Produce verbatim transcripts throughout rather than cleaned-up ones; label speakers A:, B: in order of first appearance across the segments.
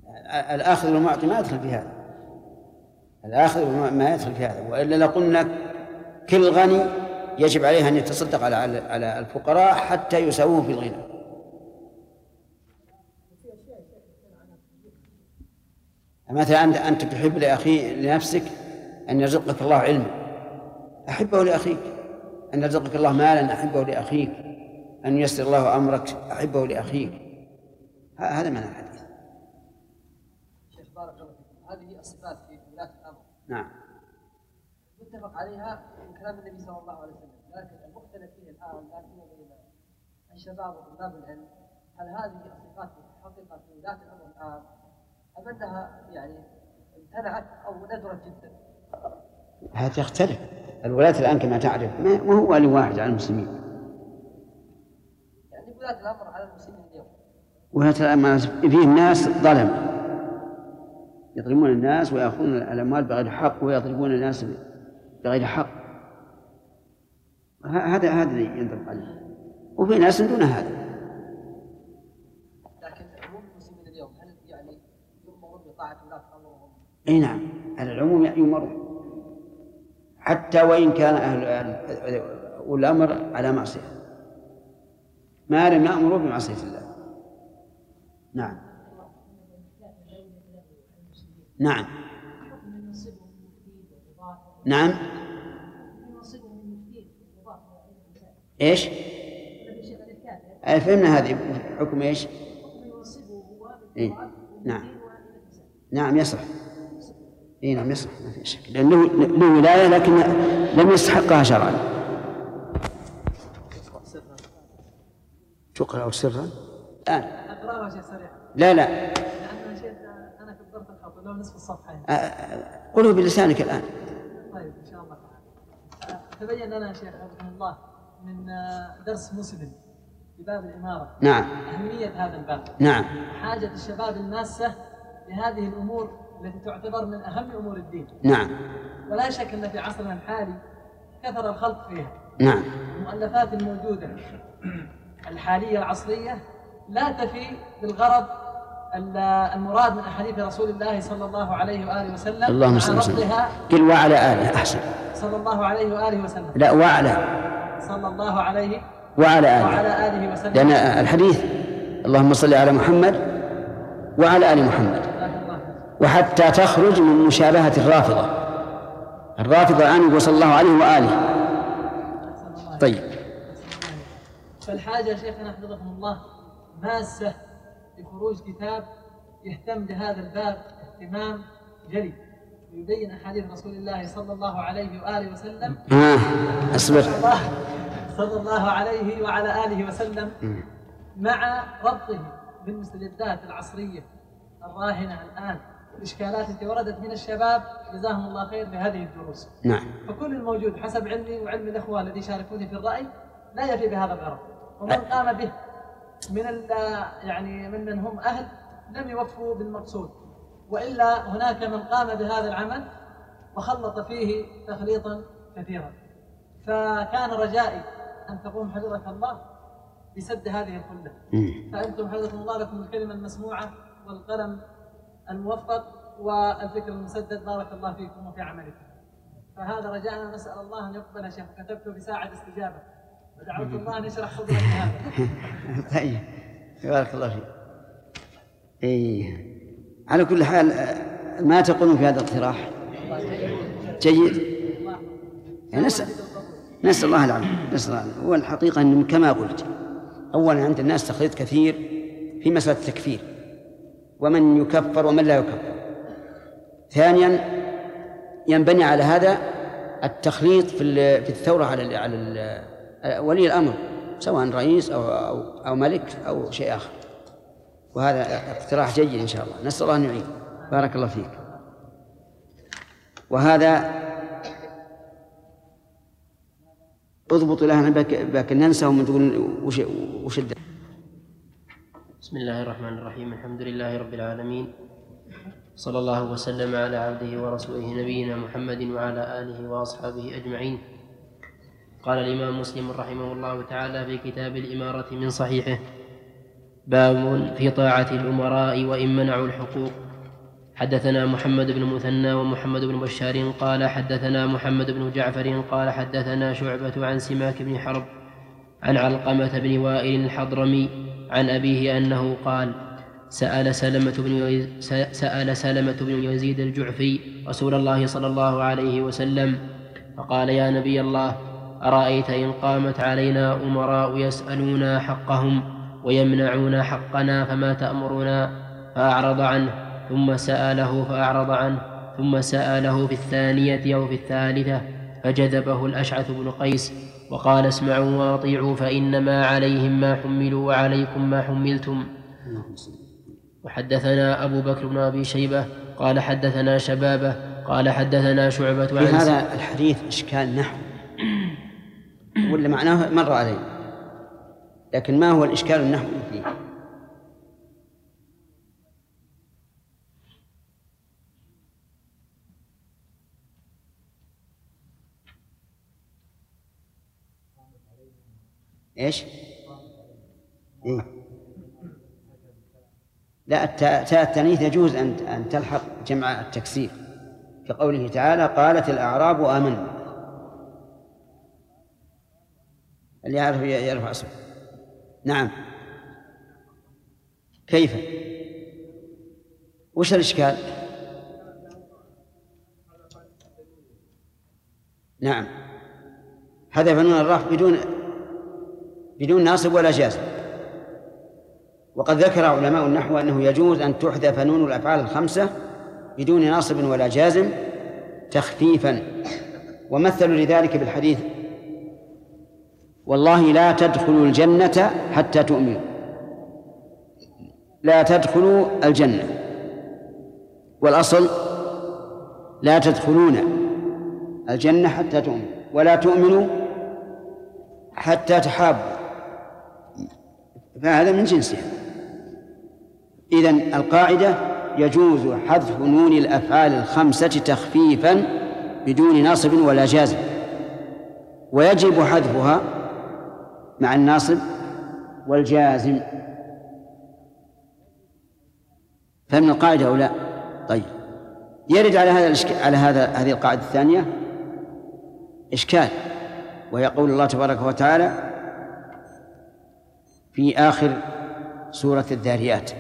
A: الآخذ والمعطي ما يدخل في هذا، الآخذ ما يدخل في هذا، وإلا لقلنا كل غني يجب عليه أن يتصدق على على الفقراء حتى يساووه في الغنى. مثلا أنت تحب لأخي لنفسك أن يرزقك الله علما، أحبه لأخيك. أن يرزقك الله مالا، أحبه لأخيك. أن ييسر الله أمرك، أحبه لأخيك. هذا معنى الحديث.
B: شيخ بارك الله فيكم، هذه الصفات في ولاة الأمر
A: نعم
B: متفق عليها من كلام النبي صلى الله عليه وسلم، لكن المختلف فيه الآن لا فيما بين الشباب وطلاب العلم، هل هذه الصفات حقيقة في ولاة الأمر الآن أم أنها يعني امتنعت أو ندرت جدا؟
A: هذا يختلف. الولاة الآن كما تعرف ما هو ولي واحد على المسلمين،
B: يعني ولاة الأمر على المسلمين اليوم.
A: ولاة الأمر فيهم ناس ظلم يظلمون الناس ويأخذون الأموال بغير حق ويضربون الناس بغير حق. هذا هذا ينطبق عليه، وفي ناس دون هذا.
B: لكن عموم المسلمين اليوم هل يعني يؤمرون بطاعة ولاة أمرهم؟
A: أي نعم، على العموم يؤمرون حتى وإن كان أهل الأمر على معصية، ما لم يأمروا بمعصية الله. نعم نعم نعم إيش؟ فهمنا هذه حكم إيش؟ إيه؟ نعم نعم يصح. إيه نعم يصح، ما في شك، لأنه له ولاية لكن لم يستحقها شرعا. تقرأ سرا الآن؟
B: أقرأها شيء سريع.
A: لا لا
B: لأن شيء أنا كبرت الخط لو نصف الصفحة.
A: قله بلسانك الآن.
B: طيب إن شاء الله. تبين لنا شيخ رحمه الله من درس مسلم في باب الإمارة
A: نعم
B: أهمية هذا الباب.
A: نعم
B: حاجة الشباب الماسة لهذه الأمور التي تعتبر من أهم أمور الدين.
A: نعم
B: ولا شك أن في عصرنا الحالي كثر الخلط فيها.
A: نعم
B: المؤلفات الموجودة الحالية العصرية لا تفي بالغرض المراد من أحاديث رسول الله صلى الله عليه وآله وسلم.
A: اللهم صل وسلم. قل وعلى آله أحسن.
B: صلى الله عليه وآله وسلم.
A: لا وعلى
B: صلى الله عليه
A: وعلى آله.
B: وعلى آله وسلم.
A: لأن الحديث اللهم صل على محمد وعلى آل محمد، وحتى تخرج من مشابهة الرافضة. الرافضة الآن يقول صلى الله عليه وآله. طيب
B: فالحاجة شيخنا حفظكم الله ماسة لخروج كتاب يهتم بهذا الباب اهتمام جلي ويبين أحاديث رسول الله صلى الله عليه وآله وسلم.
A: آه. أصبر.
B: صلى الله عليه وعلى آله وسلم مع ربطه بالمستجدات العصرية الراهنة الآن، الإشكالات التي وردت من الشباب جزاهم الله خير بهذه الدروس.
A: نعم.
B: فكل الموجود حسب علمي وعلم الأخوة الذي شاركوني في الرأي لا يفي بهذا الغرض، ومن قام به من يعني ممن هم أهل لم يوفوا بالمقصود، وإلا هناك من قام بهذا العمل وخلط فيه تخليطا كثيرا. فكان رجائي أن تقوم حفظك الله بسد هذه الخلة. فأنتم حفظكم الله لكم الكلمة المسموعة والقلم الموفق والفكر المسدد، بارك الله فيكم وفي عملكم. فهذا رجاءنا، نسأل الله أن يقبل شيخ. كتبت بساعة استجابة ودعوت الله أن يشرح صدرك هذا.
A: طيب بارك الله فيك. إيه على كل حال ما تقولون في هذا الاقتراح جيد. يعني نسأل نسأل الله العافية. نسأل الله. هو الحقيقة أنه كما قلت، أولا عند الناس تخليط كثير في مسألة التكفير ومن يكفر ومن لا يكفر. ثانيا ينبني على هذا التخليط في في الثورة على على ولي الأمر، سواء رئيس أو أو, أو ملك أو شيء آخر. وهذا اقتراح جيد إن شاء الله، نسأل الله أن يعين. بارك الله فيك. وهذا اضبط لها باك ننسى ومن تقول وش وش الد...
C: بسم الله الرحمن الرحيم. الحمد لله رب العالمين، صلى الله وسلم على عبده ورسوله نبينا محمد وعلى آله وأصحابه أجمعين. قال الإمام مسلم رحمه الله تعالى في كتاب الإمارة من صحيحه: باب في طاعة الأمراء وإن منعوا الحقوق. حدثنا محمد بن مثنى ومحمد بن بشار قال حدثنا محمد بن جعفر قال حدثنا شعبة عن سماك بن حرب عن علقمة بن وائل الحضرمي عن أبيه أنه قال سأل سلمة بن سأل سلمة بن يزيد الجعفي رسول الله صلى الله عليه وسلم فقال يا نبي الله أرأيت إن قامت علينا أمراء يسألونا حقهم ويمنعون حقنا فما تأمرنا؟ فأعرض عنه ثم سأله فأعرض عنه ثم سأله في الثانية أو في الثالثة فجذبه الأشعث بن قيس وقال اسمعوا وأطيعوا فإنما عليهم ما حملوا وعليكم ما حملتم. وحدثنا أبو بكر بن أبي شيبة قال حدثنا شبابة قال حدثنا شعبة
A: في هذا الحديث إشكال نحو ولا معناه مر عليه، لكن ما هو الإشكال النحوي فيه؟ إيش؟ إيه؟ لا، تاء التأنيث يجوز أن أن تلحق جمع التكسير كقوله تعالى قالت الأعراب آمنا. اللي يعرف يرفع اسمه. نعم. كيف؟ وش الإشكال؟ نعم، حذف نون الرفع بدون بدون ناصب ولا جازم. وقد ذكر علماء النحو أنه يجوز أن تحذف نون الأفعال الخمسة بدون ناصب ولا جازم تخفيفا، ومثلوا لذلك بالحديث والله لا تدخلوا الجنة حتى تؤمنوا. لا تدخلوا الجنة، والأصل لا تدخلون الجنة حتى تؤمنوا، ولا تؤمنوا حتى تحابوا، فهذا من جنسها. إذن القاعدة يجوز حذف نون الأفعال الخمسة تخفيفا بدون ناصب ولا جازم، ويجب حذفها مع الناصب والجازم. فمن القاعدة أو لا؟ طيب، يرد على هذا على هذا هذه القاعدة الثانية إشكال، وهي قول الله تبارك وتعالى في آخر سورة الذاريات،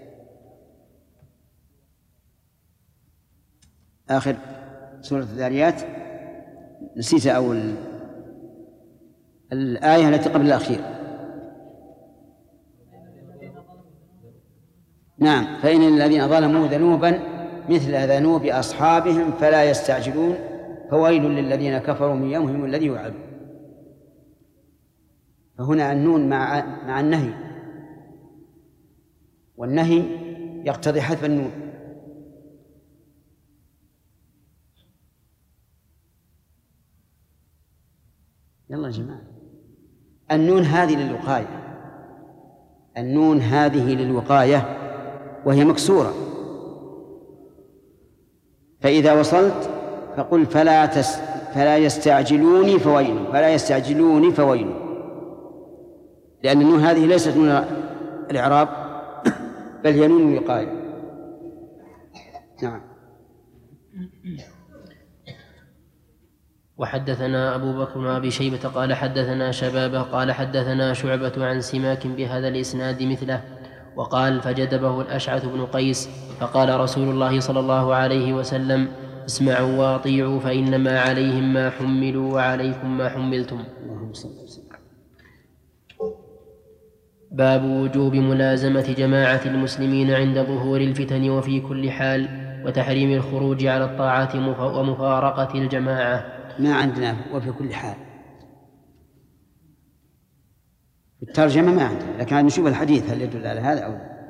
A: آخر سورة الذاريات نسيت أول الآية التي قبل الأخير. نعم، فإن الذين ظلموا ذنوبا مثل ذنوب أصحابهم فلا يستعجلون فويل للذين كفروا من يومهم الذي يوعدون. فهنا النون مع مع النهي، والنهي يقتضي حذف النون. يلا يا جماعة، النون هذه للوقاية، النون هذه للوقاية وهي مكسورة، فإذا وصلت فقل فلا تس فلا يستعجلوني فويل، فلا يستعجلوني فويل، لأن النون هذه ليست من الإعراب بل هي نون الوقاية. نعم.
C: وحدثنا أبو بكر وأبي شيبة قال حدثنا شبابة قال حدثنا شعبة عن سماك بهذا الإسناد مثله، وقال فجذبه الأشعث بن قيس فقال رسول الله صلى الله عليه وسلم اسمعوا وأطيعوا فإنما عليهم ما حملوا وعليكم ما حملتم. باب وجوب ملازمة جماعة المسلمين عند ظهور الفتن وفي كل حال، وتحريم الخروج على الطاعات ومفارقة الجماعة.
A: ما عندنا وفي كل حال، الترجمة ما عندنا، لكن نشوف الحديث هل يدل على هذا أو لا.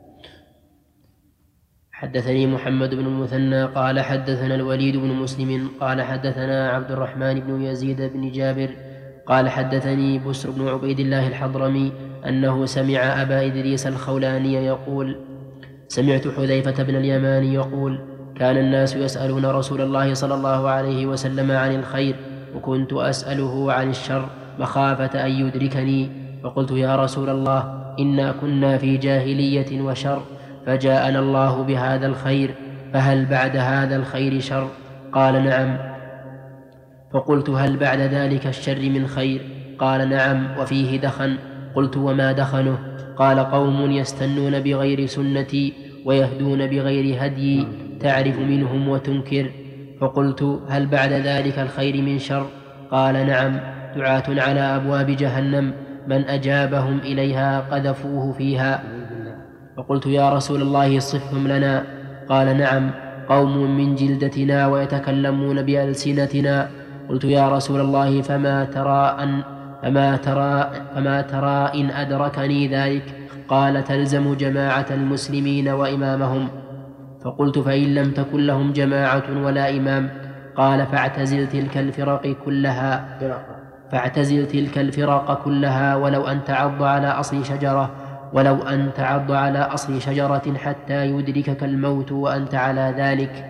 C: حدثني محمد بن المثنى قال حدثنا الوليد بن مسلم قال حدثنا عبد الرحمن بن يزيد بن جابر قال حدثني بسر بن عبيد الله الحضرمي أنه سمع أبا إدريس الخولاني يقول سمعت حذيفة بن اليمان يقول كان الناس يسألون رسول الله صلى الله عليه وسلم عن الخير وكنت أسأله عن الشر مخافة أن يدركني، فقلت يا رسول الله إنا كنا في جاهلية وشر فجاءنا الله بهذا الخير فهل بعد هذا الخير شر؟ قال نعم. فقلت هل بعد ذلك الشر من خير؟ قال نعم وفيه دخن. قلت وما دخنه؟ قال قوم يستنون بغير سنتي ويهدون بغير هدي تعرف منهم وتنكر. فقلت هل بعد ذلك الخير من شر؟ قال نعم دعاة على أبواب جهنم من أجابهم إليها قذفوه فيها. فقلت يا رسول الله صفهم لنا. قال نعم قوم من جلدتنا ويتكلمون بألسنتنا. قلت يا رسول الله فما ترى أن فما ترى فما ترى إن أدركني ذلك؟ قال تلزم جماعة المسلمين وإمامهم. فقلت فإن لم تكن لهم جماعة ولا إمام؟ قال فاعتزل تلك الفرق كلها فاعتزل تلك الفرق كلها ولو أن تعض على أصل شجرة ولو أن تعض على أصل شجرة حتى يدركك الموت وأنت على ذلك.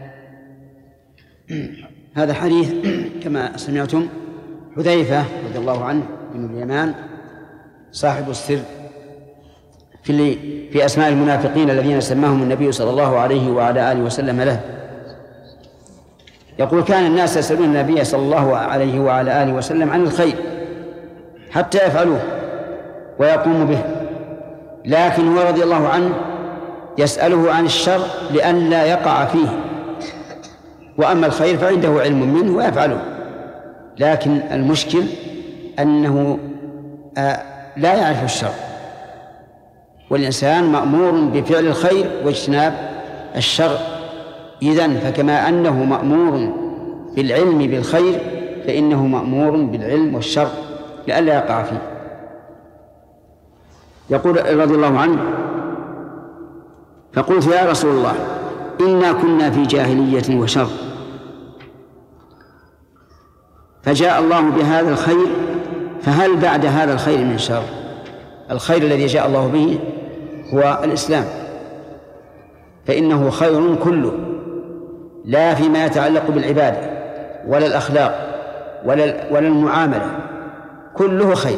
A: هذا حديث كما سمعتم حذيفة رضي الله عنه بن اليمان صاحب السر في في أسماء المنافقين الذين سماهم النبي صلى الله عليه وعلى آله وسلم له. يقول كان الناس يسألون النبي صلى الله عليه وعلى آله وسلم عن الخير حتى يفعلوه ويقوم به، لكن هو رضي الله عنه يسأله عن الشر لئلا يقع فيه، وأما الخير فعنده علم منه ويفعله. لكن المشكل أنه لا يعرف الشر، والإنسان مأمور بفعل الخير واجتناب الشر. إذن فكما أنه مأمور بالعلم بالخير فإنه مأمور بالعلم والشر لئلا يقع فيه. يقول رضي الله عنه فقلت يا رسول الله إنا كنا في جاهلية وشر فجاء الله بهذا الخير فهل بعد هذا الخير من شر؟ الخير الذي جاء الله به هو الإسلام، فإنه خير كله، لا فيما يتعلق بالعبادة ولا الأخلاق ولا ولا المعاملة، كله خير.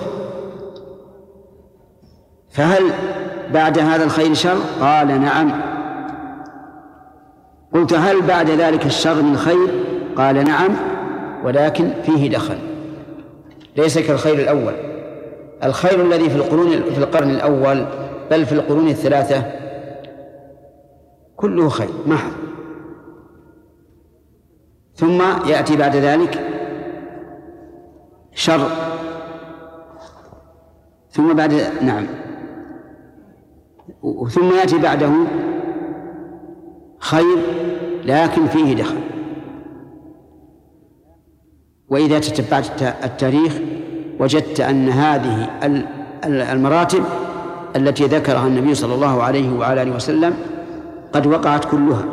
A: فهل بعد هذا الخير شر؟ قال نعم. قلت هل بعد ذلك الشر من خير؟ قال نعم ولكن فيه دخل، ليس كالخير الأول. الخير الذي في القرون في القرن الأول بل في القرون الثلاثة كله خير محض، ثم يأتي بعد ذلك شر، ثم بعد نعم ثم يأتي بعده خير لكن فيه دخل. وإذا تتبعت التاريخ وجدت أن هذه المراتب التي ذكرها النبي صلى الله عليه وعلى آله وسلم قد وقعت كلها.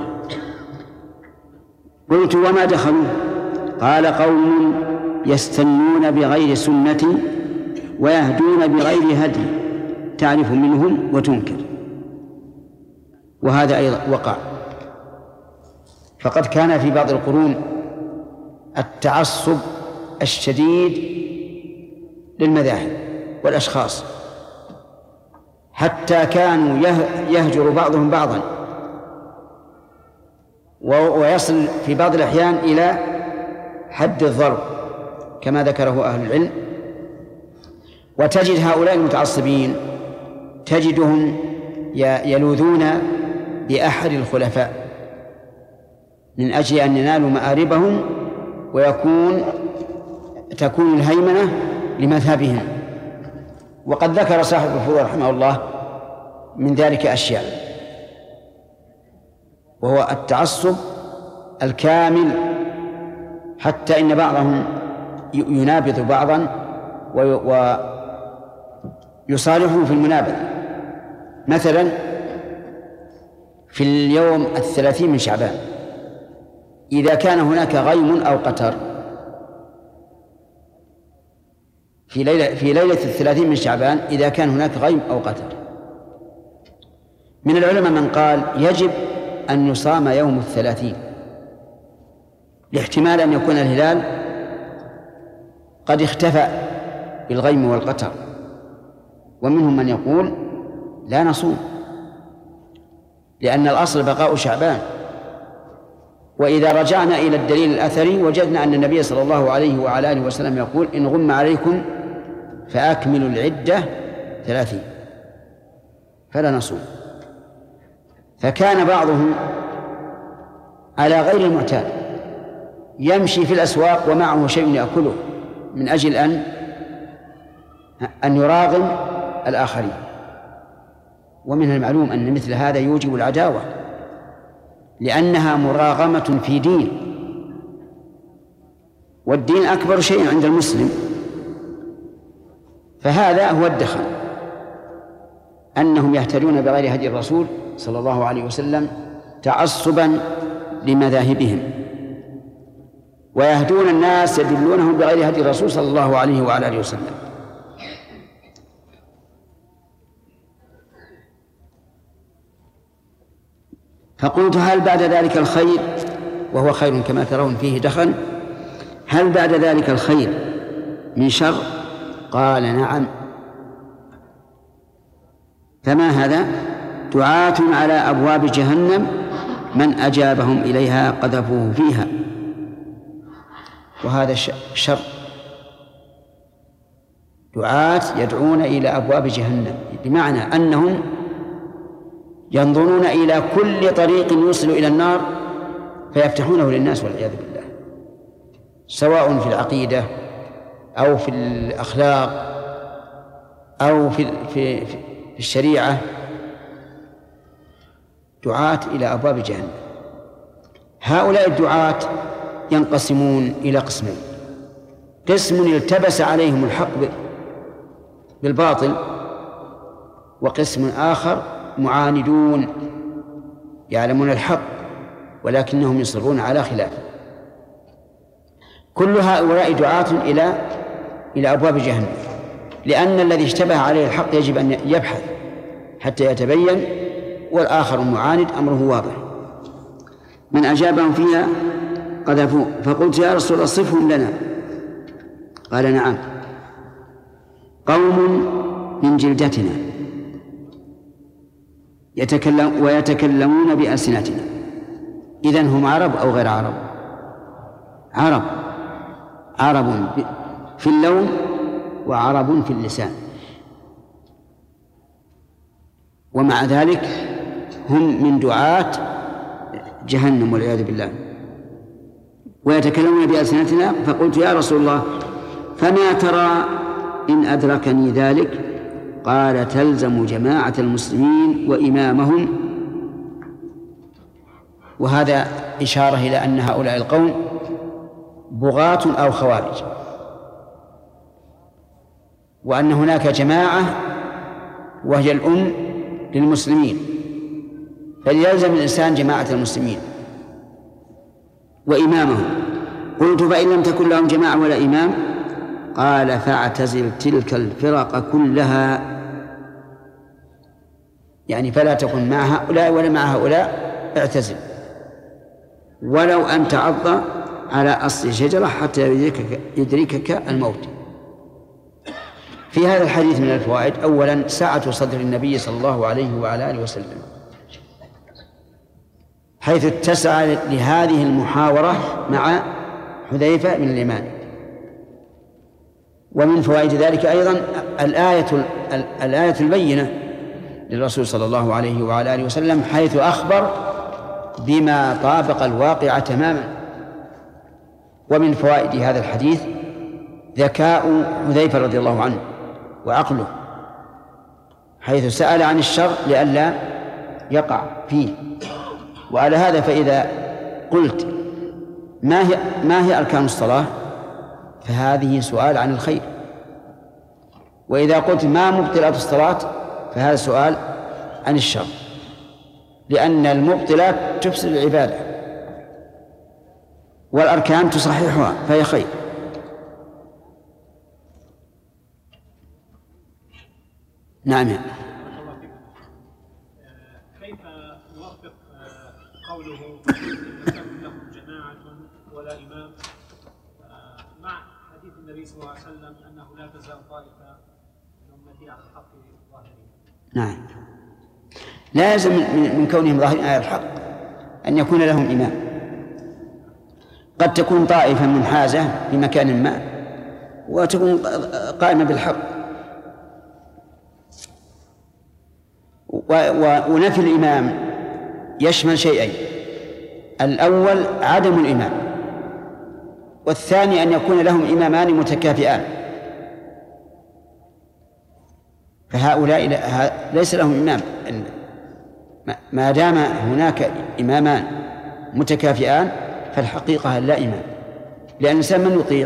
A: قلت وما دخلوا؟ قال قوم يستنون بغير سنتي ويهدون بغير هدي تعرف منهم وتنكر. وهذا أيضا وقع، فقد كان في بعض القرون التعصب الشديد للمذاهب والأشخاص، حتى كانوا يهجر بعضهم بعضا، ويصل في بعض الأحيان إلى حد الضرب كما ذكره أهل العلم. وتجد هؤلاء المتعصبين تجدهم يلوذون بأحد الخلفاء من أجل أن ينالوا مآربهم ويكون تكون الهيمنة لمذهبهم. وقد ذكر صاحب الفروع رحمه الله من ذلك أشياء، وهو التعصب الكامل، حتى إن بعضهم ينابذ بعضا ويصالحه في المنابذة. مثلا في اليوم الثلاثين من شعبان إذا كان هناك غيم أو قتر في ليلة في ليلة الثلاثين من شعبان، إذا كان هناك غيم أو قتر، من العلماء من قال يجب أن يصام يوم الثلاثين لاحتمال أن يكون الهلال قد اختفى بالغيم والقتر، ومنهم من يقول لا نصوم، لأن الأصل بقاء شعبان. وإذا رجعنا إلى الدليل الأثري وجدنا أن النبي صلى الله عليه وعلى آله وسلم يقول: إن غم عليكم فأكملوا العدة ثلاثين، فلا نصوم. فكان بعضهم على غير المعتاد يمشي في الأسواق ومعه شيء يأكله من أجل أن أن يراغم الآخرين، ومن المعلوم أن مثل هذا يوجب العداوة، لأنها مراغمة في دين، والدين أكبر شيء عند المسلم. فهذا هو الدخل، أنهم يهتدون بغير هدي الرسول صلى الله عليه وسلم تعصبا لمذاهبهم، ويهدون الناس يدلونهم بغير هدي الرسول صلى الله عليه وعلى آله وسلم. فقلت: هل بعد ذلك الخير؟ وهو خير كما ترون فيه دخل. هل بعد ذلك الخير من شر؟ قال: نعم. فما هذا؟ دعاة على أبواب جهنم من أجابهم إليها قذفوه فيها. وهذا شر، دعاة يدعون إلى أبواب جهنم، بمعنى أنهم ينظرون إلى كل طريق يوصل إلى النار فيفتحونه للناس والعياذ بالله، سواء في العقيدة أو في الأخلاق أو في في في الشريعة، دعاة إلى أبواب جهنم. هؤلاء الدعاة ينقسمون إلى قسمين: قسم التبس عليهم الحق بالباطل، وقسم آخر معاندون يعلمون الحق ولكنهم يصرون على خلافه. كل هؤلاء دعاة إلى إلى أبواب جهنم، لأن الذي اشتبه عليه الحق يجب أن يبحث حتى يتبين، والآخر معاند أمره واضح. من أجابهم فيها قذفوه. فقلت: يا رسول الله صفهم لنا. قال: نعم، قوم من جلدتنا يتكلم ويتكلمون بألسنتنا. إذن هم عرب أو غير عرب؟ عرب، عرب في اللون وعرب في اللسان، ومع ذلك هم من دعاة جهنم والعياذ بالله، ويتكلمون بألسنتنا. فقلت: يا رسول الله فما ترى إن أدركني ذلك؟ قال: تلزم جماعة المسلمين وإمامهم. وهذا إشارة إلى أن هؤلاء القوم بغاة أو خوارج، وأن هناك جماعة وهي الأم للمسلمين، فليلزم الإنسان جماعة المسلمين وإمامهم. قلت: فإن لم تكن لهم جماعة ولا إمام؟ قال: فاعتزل تلك الفرق كلها، يعني فلا تكن مع هؤلاء ولا مع هؤلاء، اعتزل، ولو أن تعض على أصل شجرة حتى يدركك, يدركك الموت. في هذا الحديث من الفوائد: أولا سعة صدر النبي صلى الله عليه وعلى آله وسلم، حيث اتسع لهذه المحاورة مع حذيفة بن اليمان. ومن فوائد ذلك أيضا الآية الآية البينة للرسول صلى الله عليه وعلى آله وسلم، حيث أخبر بما طابق الواقع تماما. ومن فوائد هذا الحديث ذكاء حذيفة رضي الله عنه وعقله، حيث سأل عن الشر لئلا يقع فيه. وعلى هذا فإذا قلت ما هي ما هي أركان الصلاة؟ فهذه سؤال عن الخير. وإذا قلت ما مبطلات الصلاة؟ فهذا سؤال عن الشر، لأن المبطلات تفسد العبادة والأركان تصححها، فهي خير. نعم.
D: كيف نوفق قوله إن لم لهم جماعة ولا إمام مع حديث النبي صلى الله عليه وسلم أنه لا تزال طائفة من أمتي على الحق ظاهرين؟
A: نعم. لازم من كونهم ظاهرين على الحق أن يكون لهم إمام. قد تكون طائفة منحازة في مكان ما وتكون قائمة بالحق. ونفي الإمام يشمل شيئين: الأول عدم الإمام، والثاني أن يكون لهم إمامان متكافئان، فهؤلاء ليس لهم إمام. ما دام هناك إمامان متكافئان فالحقيقة لا إمام، لأن الإنسان من يطيع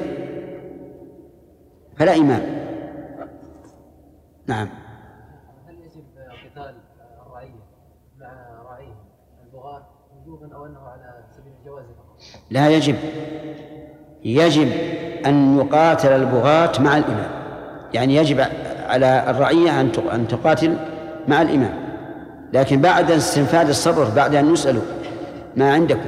A: فلا إمام. نعم.
B: هل يجب قتال الرعية مع راعيه البغاة وجوبا أو أنه على سبيل الجواز فقط؟
A: لا يجب. يجب أن يقاتل البغاة مع الإمام، يعني يجب على الرعية أن تقاتل مع الإمام، لكن بعد استنفاد الصبر، بعد أن يسألوا ما عندكم.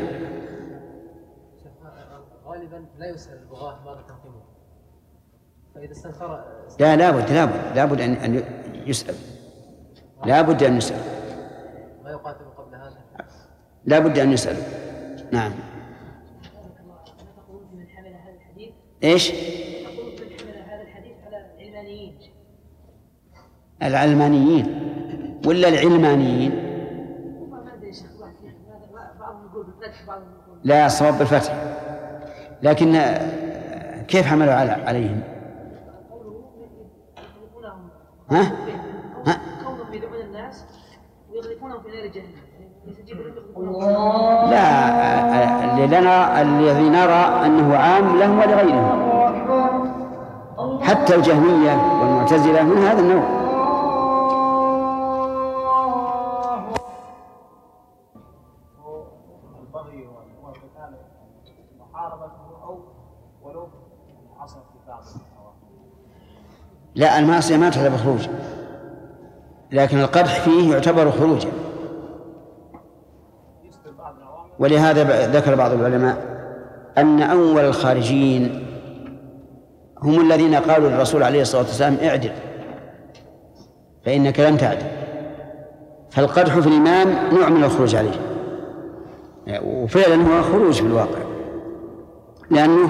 B: غالبا لا يسأل البغاة ماذا تنقمون، فإذا استنكر
A: لا لابد لابد لابد أن يسأل، لابد أن يسأل،
B: ما يقاتل قبل هذا،
A: لابد أن يسأل. نعم.
E: من حمل هذا الحديث
A: إيش؟
E: يقول من حمل هذا الحديث على العلمانيين.
A: العلمانيين ولا العلمانيين؟ لا، صواب بالفتح، لكن كيف حملوا عليهم؟ ها؟ ها؟
E: كونهم يدعون الناس ويغرقونهم في نار جهنم.
A: لا، اللي لنا الذي نرى أنه عام لهم ولغيرهم، حتى الجهمية والمعتزلة من هذا النوع. لا، المعصية ما تعتبر خروج، لكن القدح فيه يعتبر خروجا. ولهذا ذكر بعض العلماء أن أول الخارجين هم الذين قالوا للرسول عليه الصلاة والسلام: اعدل فإنك لن تعدل. فالقدح في الإمام نوع من الخروج عليه، وفعلا هو خروج في الواقع، لأنه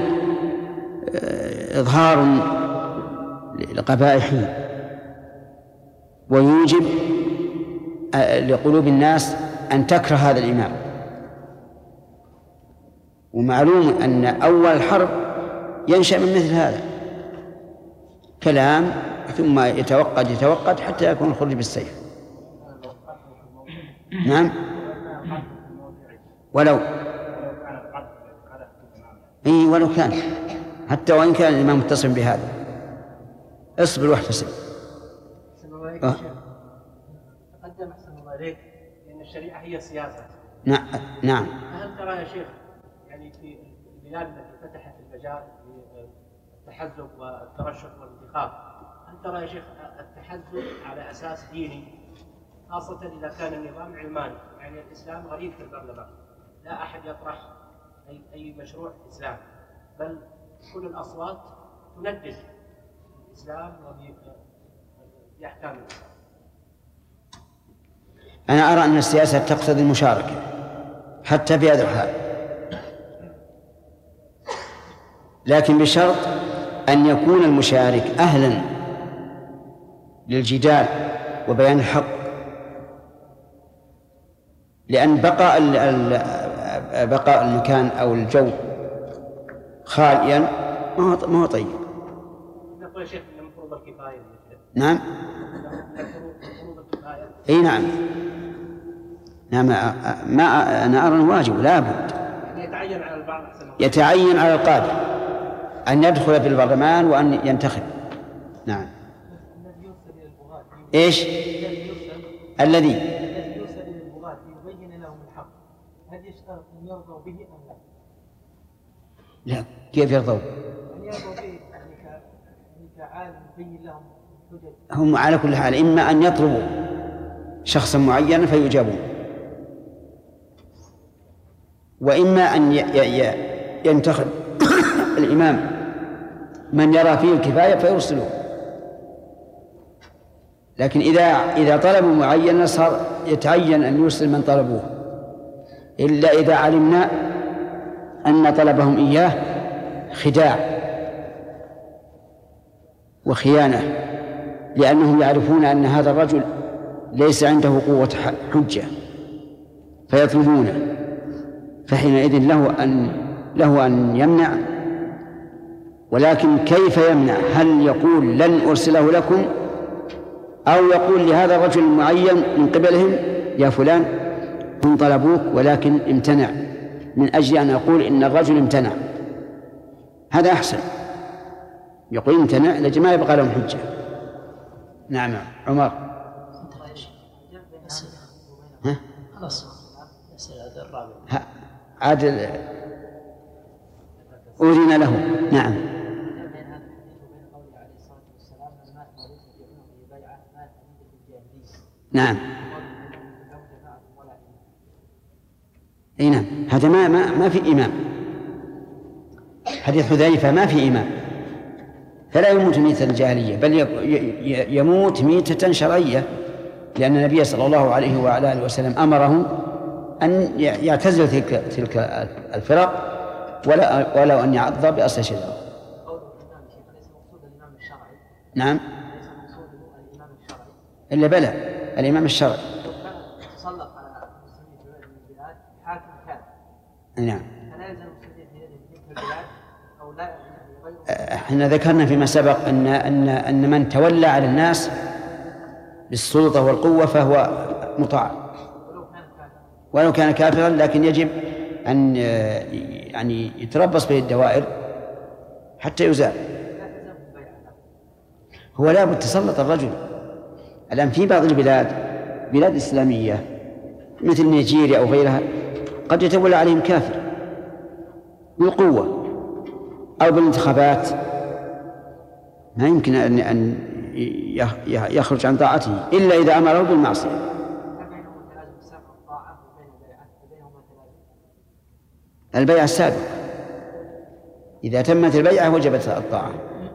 A: إظهار لقبائحه ويوجب لقلوب الناس أن تكره هذا الإمام. ومعلوم أن أول الحرب ينشأ من مثل هذا كلام، ثم يتوقد يتوقد حتى يكون الخروج بالسيف. نعم، ولو اي ولو كان، حتى وإن كان الإمام متصل بهذا. اصبر واحتسب.
D: أه. تقدم أحسن الله إليك لأن الشريعة هي سياسة.
A: نعم نعم.
D: هل ترى يا شيخ يعني في البلاد التي فتحت المجال للتحزب والترشح والانتخاب، هل ترى يا شيخ التحزب على أساس ديني، خاصة إذا كان النظام علماني، يعني الإسلام غريب في البرلمان، لا أحد يطرح أي أي مشروع إسلام، بل كل الأصوات تندد الإسلام وبأحكام الإسلام؟
A: أنا أرى أن السياسة تقتضي المشاركة حتى في هذا الحال، لكن بشرط أن يكون المشارك أهلا للجدال وبيان الحق، لأن بقاء بقاء المكان أو الجو خاليا ما هو طيب.
D: نقول يا شيخ من فروض الكفاية.
A: نعم. اي نعم نعم. ما انا ارى واجب لابد
D: يتعين على البعض،
A: يتعين على القادر ان يدخل في البرلمان وان ينتخب. نعم. ايش الذي
B: يرسل الى البغاة يبين لهم الحق، هل يشترط ان يرضوا به ام لا؟
A: لا، كيف يرضوا؟
B: ان يرضوا به يعني كعالم يبين لهم الحجج.
A: هم على كل حال اما ان يطلبوا شخصا معينا فيجابون، وإما أن ينتخب الإمام من يرى فيه الكفاية فيرسله. لكن إذا إذا طلبوا معينا صار يتعين أن يرسل من طلبوه، إلا إذا علمنا أن طلبهم إياه خداع وخيانة، لأنهم يعرفون أن هذا الرجل ليس عنده قوة حجة فيطلبونه، فحينئذ له أن له أن يمنع. ولكن كيف يمنع؟ هل يقول لن أرسله لكم، أو يقول لهذا الرجل المعين من قبلهم يا فلان هم طلبوك ولكن امتنع، من أجل أن أقول إن الرجل امتنع، هذا أحسن. يقول امتنع لجل ما يبقى لهم حجة. نعم عمر. ها؟
C: خلاص الأسئلة الرابعة
A: عادل أذن له. نعم. نعم. اي نعم، هذا ما ما ما في إمام. حديث حذيفة ما في إمام، فلا يموت ميتة الجاهلية، بل يموت ميتة شرعية، لأن النبي صلى الله عليه وعلى آله وسلم أمرهم أن يعتزل تلك تلك الفرق ولا ولو أن يعض بأصل شجرة. نعم. إلا بلى الإمام الشرعي.
B: تسلط على المسلمين في البلاد حاكم كان.
A: نعم.
B: فلا يلزم المسلمين في تلك البلاد أو لا
A: احنا ذكرنا فيما سبق أن أن أن من تولى على الناس بالسلطة والقوة فهو مطاع ولو كان كافرا، لكن يجب أن يعني يتربص به الدوائر حتى يزال. هو لا بد تسلط الرجل. الآن في بعض البلاد بلاد إسلامية مثل نيجيريا أو غيرها قد يتولى عليهم كافر بالقوة أو بالانتخابات، ما يمكن أن أن يخرج عن طاعته إلا إذا أمره بالمعصية. البيعة السابقة إذا تمت البيعة وجبت الطاعة.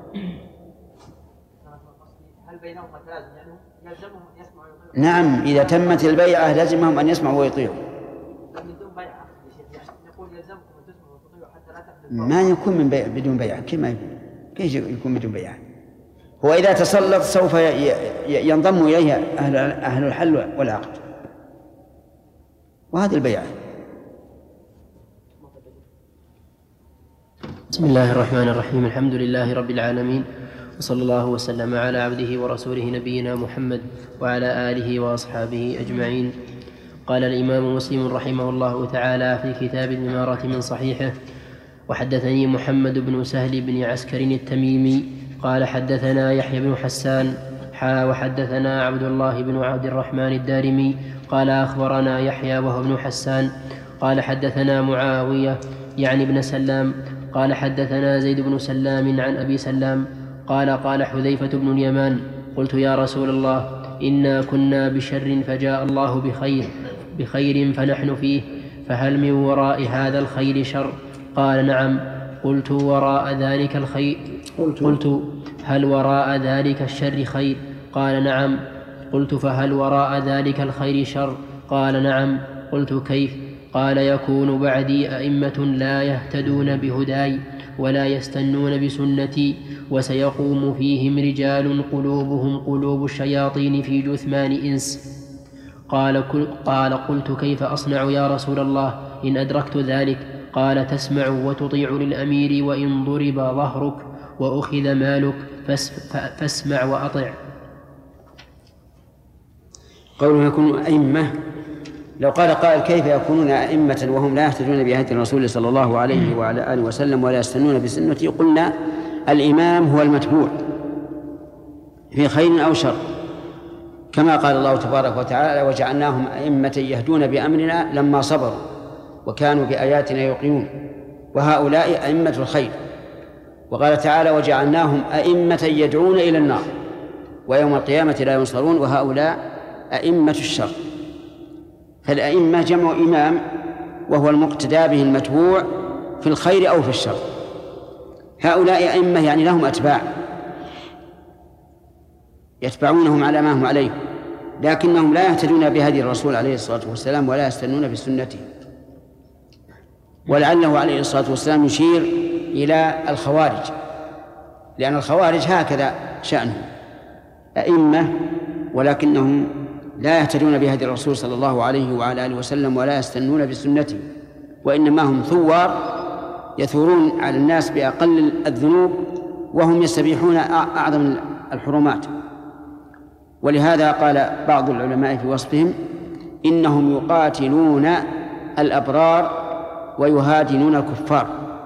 B: هل بينهما تلازم؟ يعني يلزمهم أن يسمعوا ويطيعوا.
A: نعم، إذا تمت البيعة لازمهم أن يسمعوا ويطيعوا.
B: من دون بيعة يقول يلزمكم أن تسمعوا وتطيعوا حتى لا تحدثوا.
A: ما يكون من بيع بدون بيعة. كيف ما كيف يكون بدون بيعة؟ هو إذا تسلط سوف ينضم إليه أهل أهل الحل والعقد، وهذه البيعة.
C: بسم الله الرحمن الرحيم. الحمد لله رب العالمين، وصلى الله وسلم على عبده ورسوله نبينا محمد وعلى آله وأصحابه أجمعين. قال الإمام مسلم رحمه الله تعالى في كتاب الإمارة من صحيحه: وحدثني محمد بن سهل بن عسكر التميمي قال حدثنا يحيى بن حسان حا وحدثنا عبد الله بن عبد الرحمن الدارمي قال أخبرنا يحيى وهو ابن حسان قال حدثنا معاوية يعني ابن سلام قال حدثنا زيد بن سلام عن أبي سلام قال قال حذيفة بن اليمان: قلت يا رسول الله إنا كنا بشر فجاء الله بخير بخير فنحن فيه، فهل من وراء هذا الخير شر؟ قال: نعم. قلت: وراء ذلك الخير قلت, قلت هل وراء ذلك الشر خير؟ قال: نعم. قلت: فهل وراء ذلك الخير شر؟ قال: نعم. قلت: كيف؟ قال: يكون بعدي أئمة لا يهتدون بهداي ولا يستنون بسنتي، وسيقوم فيهم رجال قلوبهم قلوب الشياطين في جثمان إنس. قال, قال قلت: كيف أصنع يا رسول الله إن أدركت ذلك؟ قال: تسمع وتطيع للأمير وإن ضرب ظهرك وأخذ مالك فاسمع وأطع.
A: قوله يكون أئمة، لو قال قائل كيف يكونون أئمة وهم لا يهتدون بهدي الرسول صلى الله عليه وعلى آله وسلم ولا يستنون بسنته؟ قلنا الإمام هو المتبوع في خير أو شر، كما قال الله تبارك وتعالى: وجعلناهم أئمة يهدون بأمرنا لما صبروا وكانوا بآياتنا يوقنون، وهؤلاء أئمة الخير. وقال تعالى: وجعلناهم أئمة يدعون إلى النار ويوم القيامة لا ينصرون، وهؤلاء أئمة الشر. فالأئمة جمع إمام، وهو المقتدى به المتبوع في الخير أو في الشر. هؤلاء أئمة يعني لهم أتباع، يتبعونهم على ما هم عليه، لكنهم لا يهتدون بهدي الرسول عليه الصلاة والسلام ولا يستنون بسنته. ولعله عليه الصلاة والسلام يشير إلى الخوارج، لأن الخوارج هكذا شأنهم، أئمة ولكنهم لا يهتدون بهدي الرسول صلى الله عليه وعلى آله وسلم ولا يستنون بسنته، وإنما هم ثوار يثورون على الناس بأقل الذنوب وهم يستبيحون أعظم الحرمات. ولهذا قال بعض العلماء في وصفهم: إنهم يقاتلون الأبرار ويهادنون الكفار،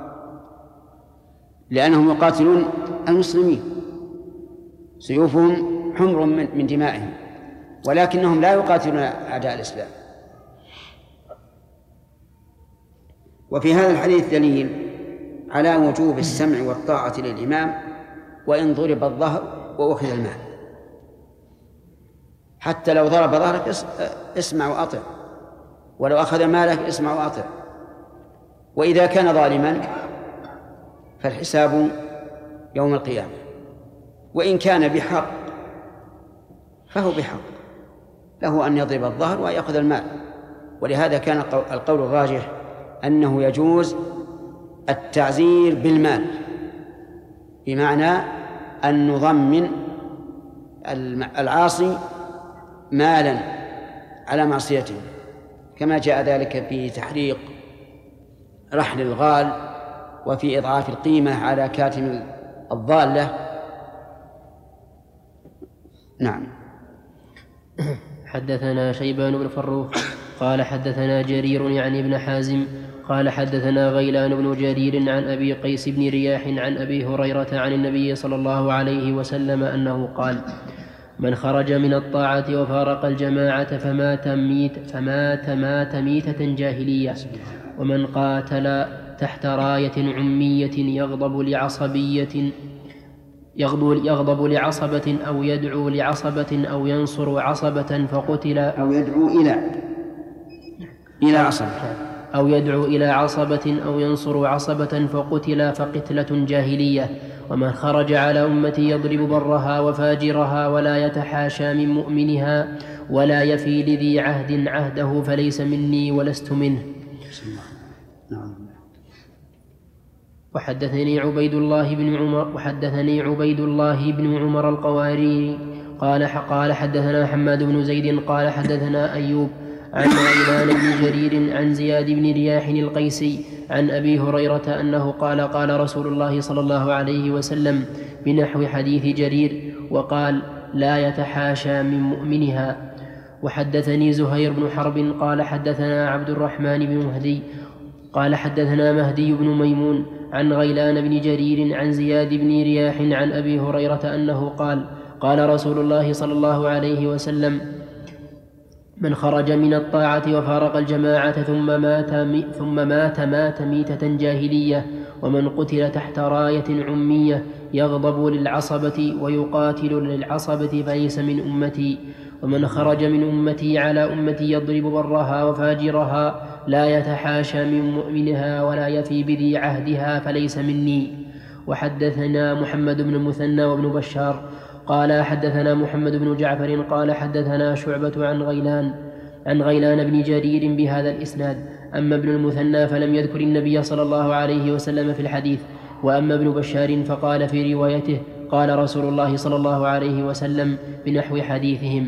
A: لأنهم يقاتلون المسلمين، سيوفهم حمر من دمائهم، ولكنهم لا يقاتلون أعداء الإسلام. وفي هذا الحديث دليل على وجوب السمع والطاعة للإمام وإن ضرب الظهر وأخذ المال، حتى لو ضرب ظهرك اسمع وأطع، ولو أخذ مالك اسمع وأطع. وإذا كان ظالما فالحساب يوم القيامة، وإن كان بحق فهو بحق، له أن يضرب الظهر ويأخذ المال. ولهذا كان القول الراجح أنه يجوز التعزير بالمال، بمعنى أن نضمن العاصي مالا على معصيته، كما جاء ذلك في تحريق رحل الغال وفي إضعاف القيمة على كاتم الضالة. نعم.
C: حدثنا شيبان بن فروخ قال حدثنا جرير يعني ابن حازم قال حدثنا غيلان بن جرير عن أبي قيس بن رياح عن أبي هريرة عن النبي صلى الله عليه وسلم أنه قال: من خرج من الطاعة وفارق الجماعة فمات ميت فمات مات ميتة جاهلية، ومن قاتل تحت راية عمية يغضب لعصبية يغضب, يغضب لعصبة أو يدعو لعصبة أو ينصر عصبة فقتل
A: أو يدعو إلى إلى عصبة
C: أو يدعو إلى عصبة أو ينصر عصبة فقتل فقتلة جاهلية. ومن خرج على أمتي يضرب برها وفاجرها ولا يتحاشى من مؤمنها ولا يفي لذي عهد عهده فليس مني ولست منه. وحدثني عبيد الله بن عمر وحدثني عبيد الله بن عمر القواريري قال قال حدثنا حماد بن زيد قال حدثنا أيوب عن غيلان بن جرير عن زياد بن رياح القيسي عن أبي هريرة أنه قال قال رسول الله صلى الله عليه وسلم بنحو حديث جرير، وقال: لا يتحاشى من مؤمنها. وحدثني زهير بن حرب قال حدثنا عبد الرحمن بن مهدي قال حدثنا مهدي بن ميمون عن غيلان بن جرير عن زياد بن رياح عن أبي هريرة أنه قال قال رسول الله صلى الله عليه وسلم: من خرج من الطاعة وفارق الجماعة ثم مات ثم مات مات ميتة جاهلية، ومن قتل تحت راية عمية يغضب للعصبة ويقاتل للعصبة فليس من أمتي. ومن خرج من أمتي على أمتي يضرب برها وفاجرها لا يتحاشى من مؤمنها ولا يفي بذي عهدها فليس مني. وحدثنا محمد بن المثنى وابن بشار قال حدثنا محمد بن جعفر قال حدثنا شعبة عن غيلان عن غيلان بن جرير بهذا الإسناد. أما ابن المثنى فلم يذكر النبي صلى الله عليه وسلم في الحديث، وأما ابن بشار فقال في روايته قال رسول الله صلى الله عليه وسلم بنحو حديثهم.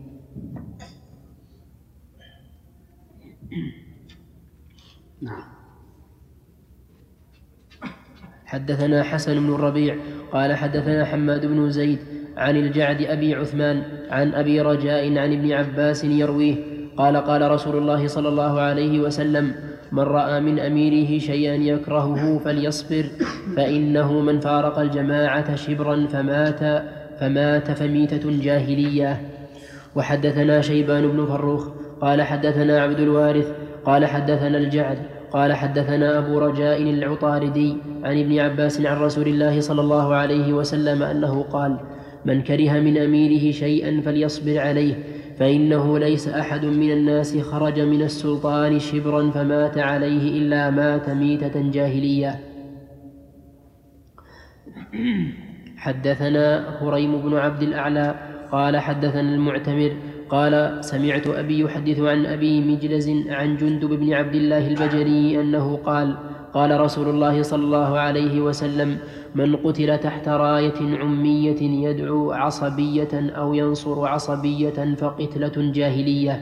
C: حدثنا حسن بن الربيع قال حدثنا حماد بن زيد عن الجعد أبي عثمان عن أبي رجاء عن ابن عباس يرويه قال قال رسول الله صلى الله عليه وسلم: من رأى من أميره شيئا يكرهه فليصبر، فإنه من فارق الجماعة شبرا فمات فمات فميتة جاهلية. وحدثنا شيبان بن فروخ قال حدثنا عبد الوارث قال حدثنا الجعد قال حدثنا أبو رجاء العطاردي عن ابن عباس عن رسول الله صلى الله عليه وسلم أنه قال: من كره من أميره شيئا فليصبر عليه، فإنه ليس أحد من الناس خرج من السلطان شبرا فمات عليه إلا مات ميتة جاهلية. حدثنا هريم بن عبد الأعلى قال حدثنا المعتمر قال سمعت أبي يحدث عن أبي مجلز عن جندب بن عبد الله البجري أنه قال قال رسول الله صلى الله عليه وسلم من قتل تحت راية عمية يدعو عصبية أو ينصر عصبية فقتلة جاهلية.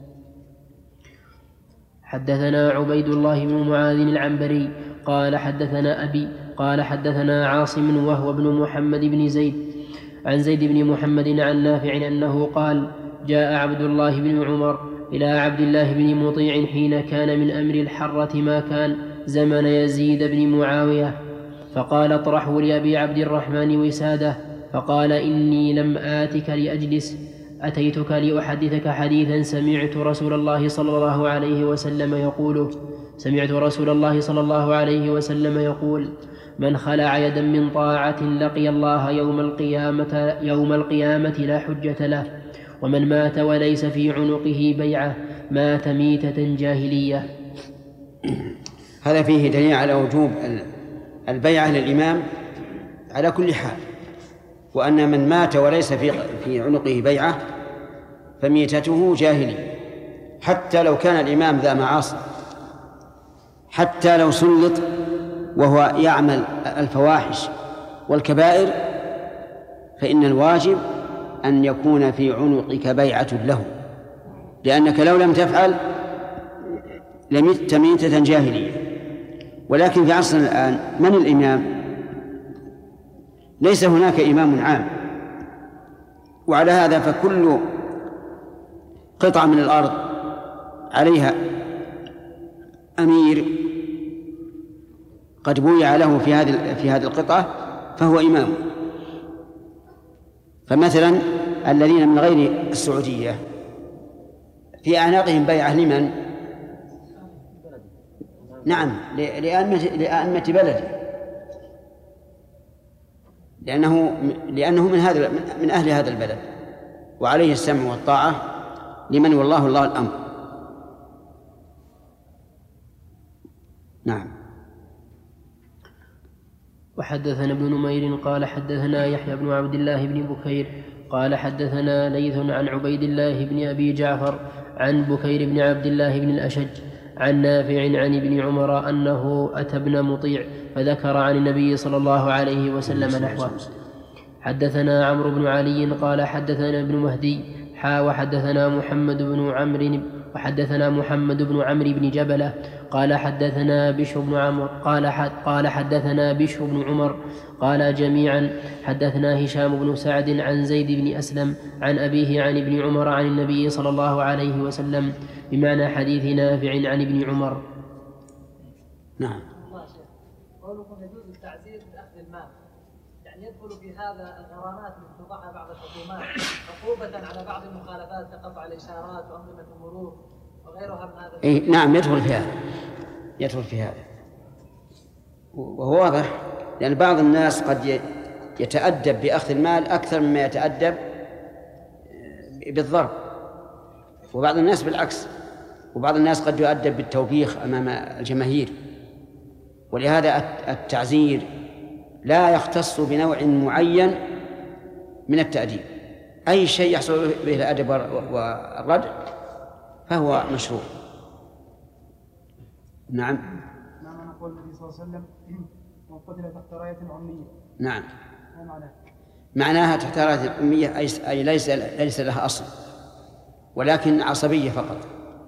C: حدثنا عبيد الله بن معاذ العنبري قال حدثنا أبي قال حدثنا عاصم وهو ابن محمد بن زيد عن زيد بن محمد عن نافع أنه قال جاء عبد الله بن عمر إلى عبد الله بن مطيع حين كان من أمر الحرة ما كان زمن يزيد بن معاوية فقال اطرحوا لأبي عبد الرحمن وسادة فقال إني لم آتك لأجلس أتيتك لأحدثك حديثا سمعت رسول الله صلى الله عليه وسلم يقول سمعت رسول الله صلى الله عليه وسلم يقول من خلع يدا من طاعة لقي الله يوم القيامة, يوم القيامة لا حجة له ومن مات وليس في عنقه بيعة مات ميتة جاهلية.
A: هذا فيه دليل على وجوب البيعة للإمام على كل حال، وأن من مات وليس في في عنقه بيعة فميتته جاهلي، حتى لو كان الإمام ذا معاصي، حتى لو سلط وهو يعمل الفواحش والكبائر، فإن الواجب أن يكون في عنقك بيعة له، لأنك لو لم تفعل لمت ميتة جاهلية. ولكن في عصرنا الآن من الإمام؟ ليس هناك إمام عام، وعلى هذا فكل قطعة من الأرض عليها أمير قد بويع له في هذه في هذه القطعة فهو إمام. فمثلا الذين من غير السعودية في أعناقهم بيعة لمن؟ نعم، لأئمة لأئمة بلده، لأنه لأنه من هذا من أهل هذا البلد، وعليه السمع والطاعة لمن والله الله الأمر. نعم.
C: وحدثنا ابن نمير قال حدثنا يحيى بن عبد الله بن بكير قال حدثنا ليث عن عبيد الله بن أبي جعفر عن بكير بن عبد الله بن الأشج عن نافع عن ابن عمر أنه أتى ابن مطيع فذكر عن النبي صلى الله عليه وسلم نحوه. حدثنا عمرو بن علي قال حدثنا ابن مهدي حا وحدثنا محمد بن عمرو وحدثنا محمد بن عمرو بن جبلة قال حدثنا بشر بن عمرو قال حد قال حدثنا بشر بن عمر قال جميعا حدثنا هشام بن سعد عن زيد بن أسلم عن أبيه عن ابن عمر عن النبي صلى الله عليه وسلم بمعنى حديث نافع عن ابن عمر.
A: نعم.
B: قولكم يجوز التعزير بأخذ المال، يعني يدخل في هذا الغرامات التي تضعها بعض الحكومات عقوبة على بعض المخالفات كقطع الإشارات وأنظمة المرور وغيرها من هذا.
A: إيه نعم، يدخل في هذا يدخل في هذا وهو واضح، لأن بعض الناس قد يتأدب بأخذ المال أكثر مما يتأدب بالضرب، وبعض الناس بالعكس، وبعض الناس قد يؤدب بالتوبيخ أمام الجماهير. ولهذا التعزير لا يختص بنوع معين من التأديب، أي شيء يحصل به الأدب والردع فهو مشروع. نعم.
F: نعم. نقول النبي صلى الله عليه وسلم من قتل تحت راية عمية.
A: نعم.
F: ما معناه؟
A: معناها تحت راية عمية أي ليس ليس لها أصل، ولكن عصبية فقط،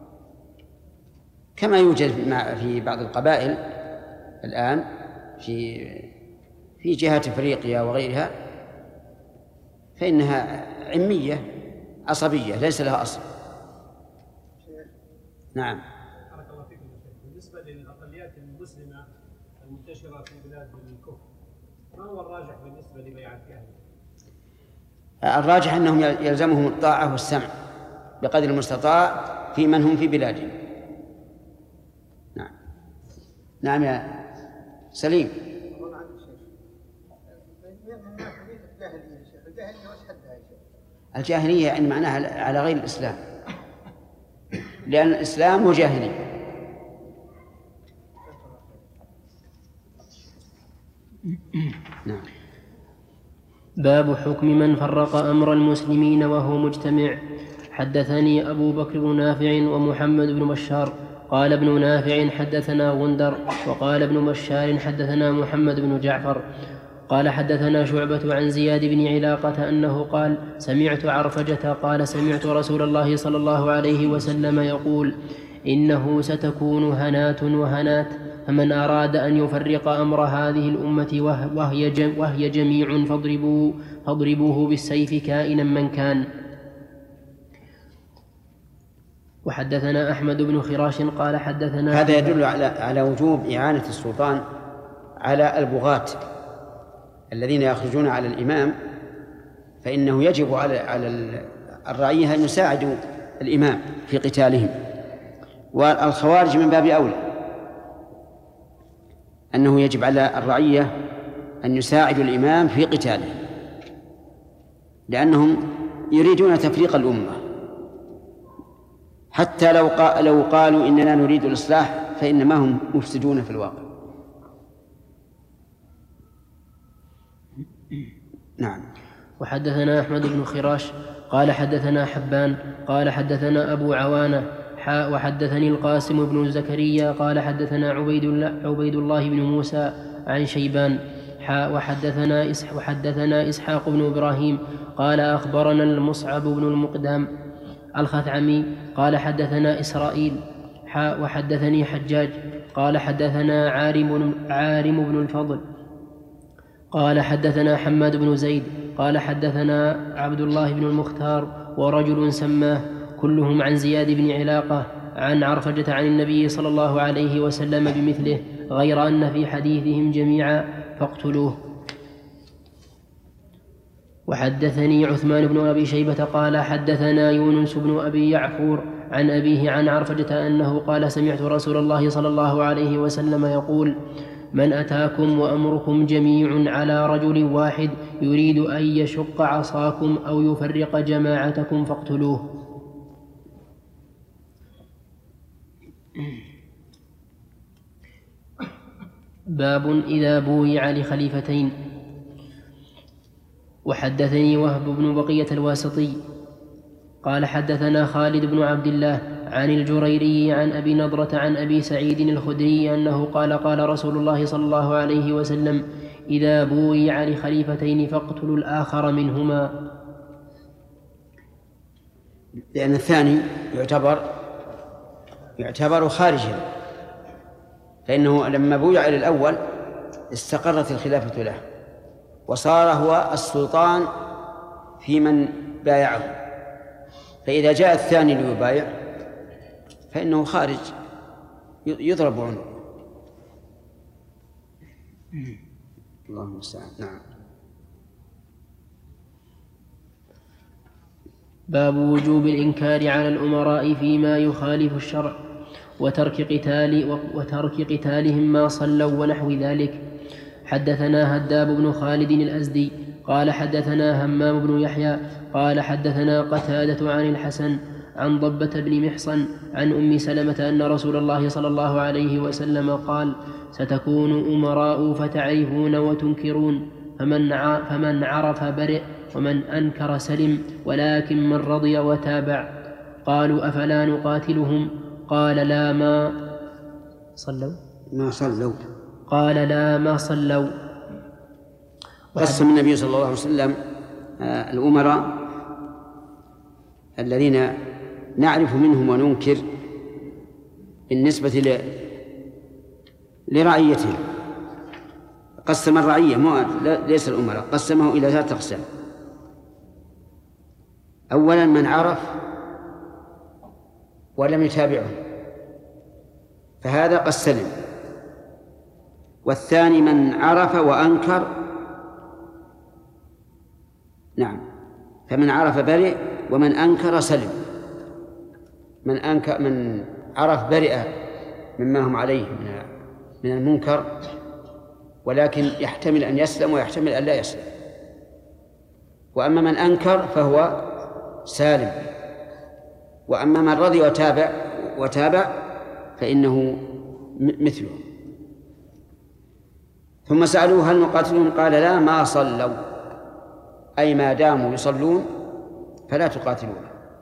A: كما يوجد في بعض القبائل الآن في في جهات أفريقيا وغيرها، فإنها عمية عصبية ليس لها أصل. نعم.
D: بارك الله فيكم. بالنسبة للأقليات المسلمة المنتشرة في بلاد الكفر، ما هو الراجح بالنسبة لبيعة أهلها؟
A: الراجح أنهم يلزمهم الطاعة والسمع بقدر المستطاع في من هم في بلادهم. نعم. نعم يا سليم. الجاهلية يعني معناها على غير الإسلام، لأن الإسلام هو جاهلية. نعم.
C: باب حكم من فرق أمر المسلمين وهو مجتمع. حدثني أبو بكر بن نافع ومحمد بن بشار قال ابن نافع حدثنا غندر وقال ابن بشار حدثنا محمد بن جعفر قال حدثنا شعبة عن زياد بن علاقة أنه قال سمعت عرفجة قال سمعت رسول الله صلى الله عليه وسلم يقول إنه ستكون هنات وهنات فمن أراد أن يفرق أمر هذه الأمة وهي, وهي جميع فاضربوه, فاضربوه بالسيف كائنا من كان. وحدثنا أحمد بن خراش قال حدثنا
A: هذا يدل على على وجوب إعانة السلطان على البغاة الذين يخرجون على الإمام، فإنه يجب على على الرعية أن يساعدوا الإمام في قتالهم، والخوارج من باب أولى أنه يجب على الرعية أن يساعدوا الإمام في قتاله، لأنهم يريدون تفريق الأمة. حتى لو لو قالوا إننا نريد الإصلاح فإنما هم مفسدون في الواقع. نعم.
C: وحدثنا أحمد بن خراش قال حدثنا حبان قال حدثنا أبو عوانة حاء وحدثني القاسم بن زكريا قال حدثنا عبيد الله, عبيد الله بن موسى عن شيبان حاء وحدثنا, إسح وحدثنا إسحاق بن إبراهيم قال أخبرنا المصعب بن المقدام الخثعمي قال حدثنا إسرائيل حاء وحدثني حجاج قال حدثنا عارم, عارم بن الفضل قال حدثنا حماد بن زيد قال حدثنا عبد الله بن المختار ورجل سماه كلهم عن زياد بن علاقة عن عرفجة عن النبي صلى الله عليه وسلم بمثله غير أن في حديثهم جميعا فاقتلوه. وحدثني عثمان بن أبي شيبة قال حدثنا يونس بن أبي يعفور عن أبيه عن عرفجة أنه قال سمعت رسول الله صلى الله عليه وسلم يقول من أتاكم وأمركم جميع على رجل واحد يريد أن يشق عصاكم أو يفرق جماعتكم فاقتلوه. باب إذا بويع لخليفتين. وحدثني وهب بن بقية الواسطي قال حدثنا خالد بن عبد الله عن الجريري عن أبي نضرة عن أبي سعيد الخدري أنه قال قال رسول الله صلى الله عليه وسلم إذا بويع لخليفتين فاقتلوا الآخر منهما.
A: لأن الثاني يعتبر يعتبر خارجا، فإنه لما بويع للأول استقرت الخلافة له وصار هو السلطان في من بايعه، فإذا جاء الثاني ليبايع فإنه خارج يضرب عنه. اللهم المستعان. نعم.
C: باب وجوب الإنكار على الأمراء فيما يخالف الشرع وترك قتال وترك قتالهم ما صلوا ونحو ذلك. حدثنا هداب بن خالد الأزدي قال حدثنا همام بن يحيى قال حدثنا قتادة عن الحسن عن ضبة بن محصن عن أم سلمة أن رسول الله صلى الله عليه وسلم قال ستكون أمراء فتعرفون وتنكرون فمن فمن عرف برئ ومن أنكر سلم ولكن من رضي وتابع. قالوا أفلا نقاتلهم؟ قال لا ما صلوا
A: ما صلوا
C: قال لا ما صلوا.
A: قسم النبي صلى الله عليه وسلم الأمراء الذين نعرف منهم وننكر بالنسبة لرعيتهم. قسم الرعية مو ليس الأمراء، قسمه إلى ثلاثة أقسام. أولا من عرف ولم يتابعه فهذا قد سلم، والثاني من عرف وأنكر، نعم، فمن عرف برئ ومن أنكر سلم. من أنكر من عرف برئ مما هم عليه من المنكر، ولكن يحتمل أن يسلم ويحتمل أن لا يسلم. وأما من أنكر فهو سالم، وأما من رضي وتابع وتابع فإنه مثله. ثم سألوه هل نقاتلهم؟ قال لا ما صلوا أي ما داموا يصلون فلا تقاتلون.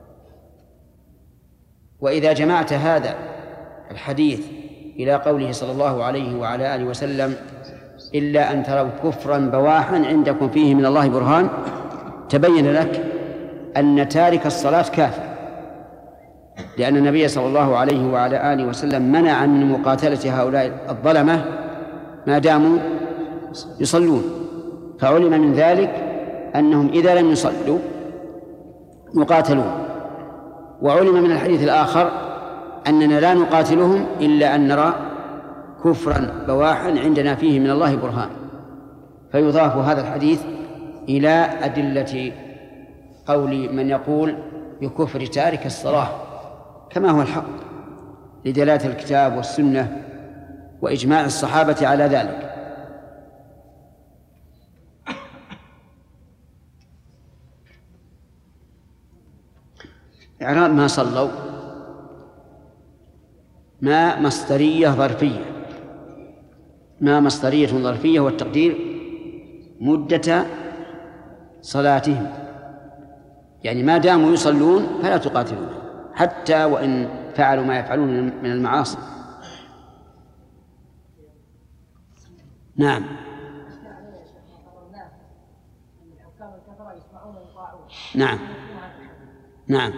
A: وإذا جمعت هذا الحديث إلى قوله صلى الله عليه وعلى آله وسلم إلا أن تروا كفرا بواحا عندكم فيه من الله برهان، تبين لك أن تارك الصلاة كافر، لأن النبي صلى الله عليه وعلى آله وسلم منع من مقاتلة هؤلاء الظلمة ما داموا يصلون، فعلم من ذلك أنهم إذا لم يصلوا يقاتلون. وعلم من الحديث الآخر أننا لا نقاتلهم إلا أن نرى كفرا بواحا عندنا فيه من الله برهان، فيضاف هذا الحديث إلى أدلة قول من يقول بكفر تارك الصلاة كما هو الحق لدلالة الكتاب والسنة وإجماع الصحابة على ذلك. إعراب ما صلوا ما مصدرية ظرفية، ما مصدرية ظرفية والتقدير مدة صلاتهم، يعني ما داموا يصلون فلا تقاتلون حتى وإن فعلوا ما يفعلون من المعاصي. نعم نعم نعم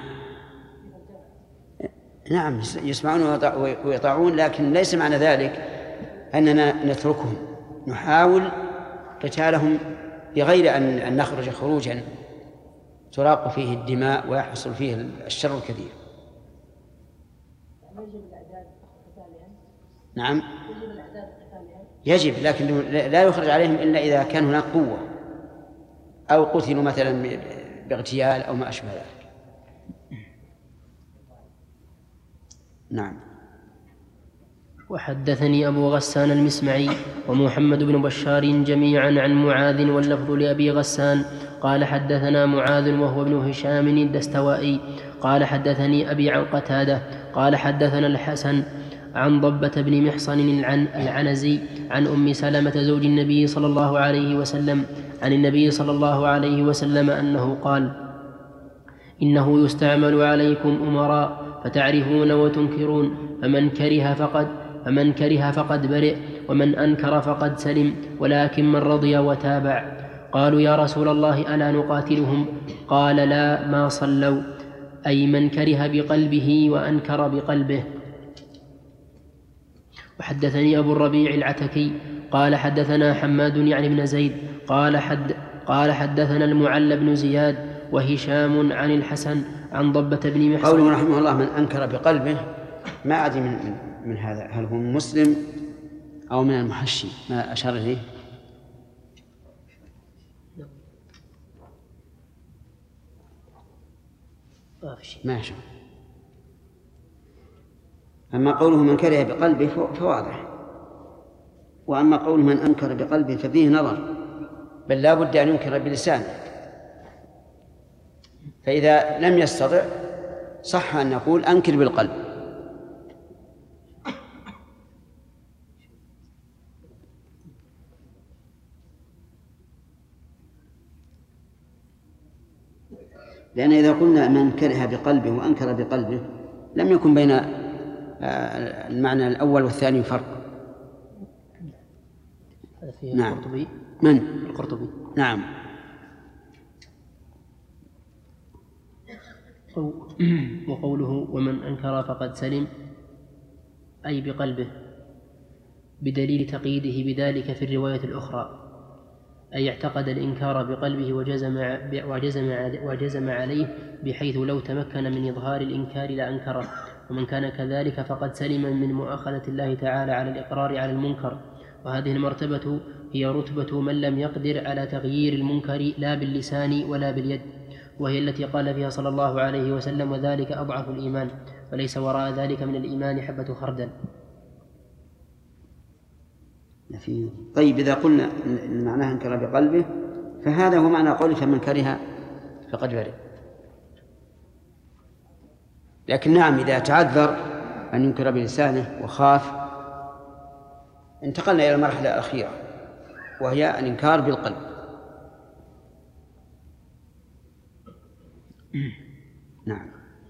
A: نعم يسمعون ويطاعون، لكن ليس معنى ذلك أننا نتركهم، نحاول قتالهم بغير أن نخرج خروجا تراق فيه الدماء ويحصل فيه الشر الكثير. نعم يجب، لكن لا يخرج عليهم إلا إذا كان هناك قوة أو قتلوا مثلا باغتيال أو ما أشبه ذلك. نعم.
C: وحدثني أبو غسان المسمعي ومحمد بن بشار جميعا عن معاذ واللفظ لأبي غسان قال حدثنا معاذ وهو ابن هشام الدستوائي قال حدثني أبي عن قتادة قال حدثنا الحسن عن ضبة بن محصن العنزي عن أم سلمة زوج النبي صلى الله عليه وسلم عن النبي صلى الله عليه وسلم أنه قال إنه يستعمل عليكم أمراء فتعرفون وتنكرون، فمن كره فقد فمن كره فقد برئ ومن أنكر فقد سلم، ولكن من رضي وتابع. قالوا يا رسول الله ألا نقاتلهم؟ قال لا ما صلوا، أي من كره بقلبه وأنكر بقلبه. وحدثني أبو الربيع العتكي قال حدثنا حماد يعني بن زيد قال, حد قال حدثنا المعلى بن زياد وهشام عن الحسن عن ضبة بن محصن.
A: قوله رحمه الله من أنكر بقلبه ما أدري من, من, من هذا، هل هو مسلم أو من المحشي ما أشار إليه؟ ما أشار. أما قوله من كره بقلبه فواضح، وأما قوله من أنكر بقلبه ففيه نظر، بل لا بد أن ينكر بلسانه، فإذا لم يستطع صح أن نقول أنكر بالقلب. لأن إذا قلنا من كره بقلبه وأنكر بقلبه لم يكن بين المعنى الأول والثاني فرق.
C: نعم. القرطبي.
A: من؟
C: القرطبي.
A: نعم.
C: وقوله ومن أنكر فقد سلم أي بقلبه، بدليل تقييده بذلك في الرواية الأخرى، أي اعتقد الإنكار بقلبه وجزم, وجزم, وجزم عليه بحيث لو تمكن من إظهار الإنكار لأنكره، ومن كان كذلك فقد سلم من مؤاخذة الله تعالى على الإقرار على المنكر. وهذه المرتبة هي رتبة من لم يقدر على تغيير المنكر لا باللسان ولا باليد، وهي التي قال فيها صلى الله عليه وسلم وذلك أضعف الإيمان، وليس وراء ذلك من الإيمان حبة خردل.
A: طيب إذا قلنا إن معناها انكر بقلبه فهذا هو معنى قوله فمن كره فقد برئ. لكن نعم إذا تعذر أن ينكر بلسانه وخاف انتقلنا إلى المرحلة الأخيرة وهي الإنكار بالقلب. نعم.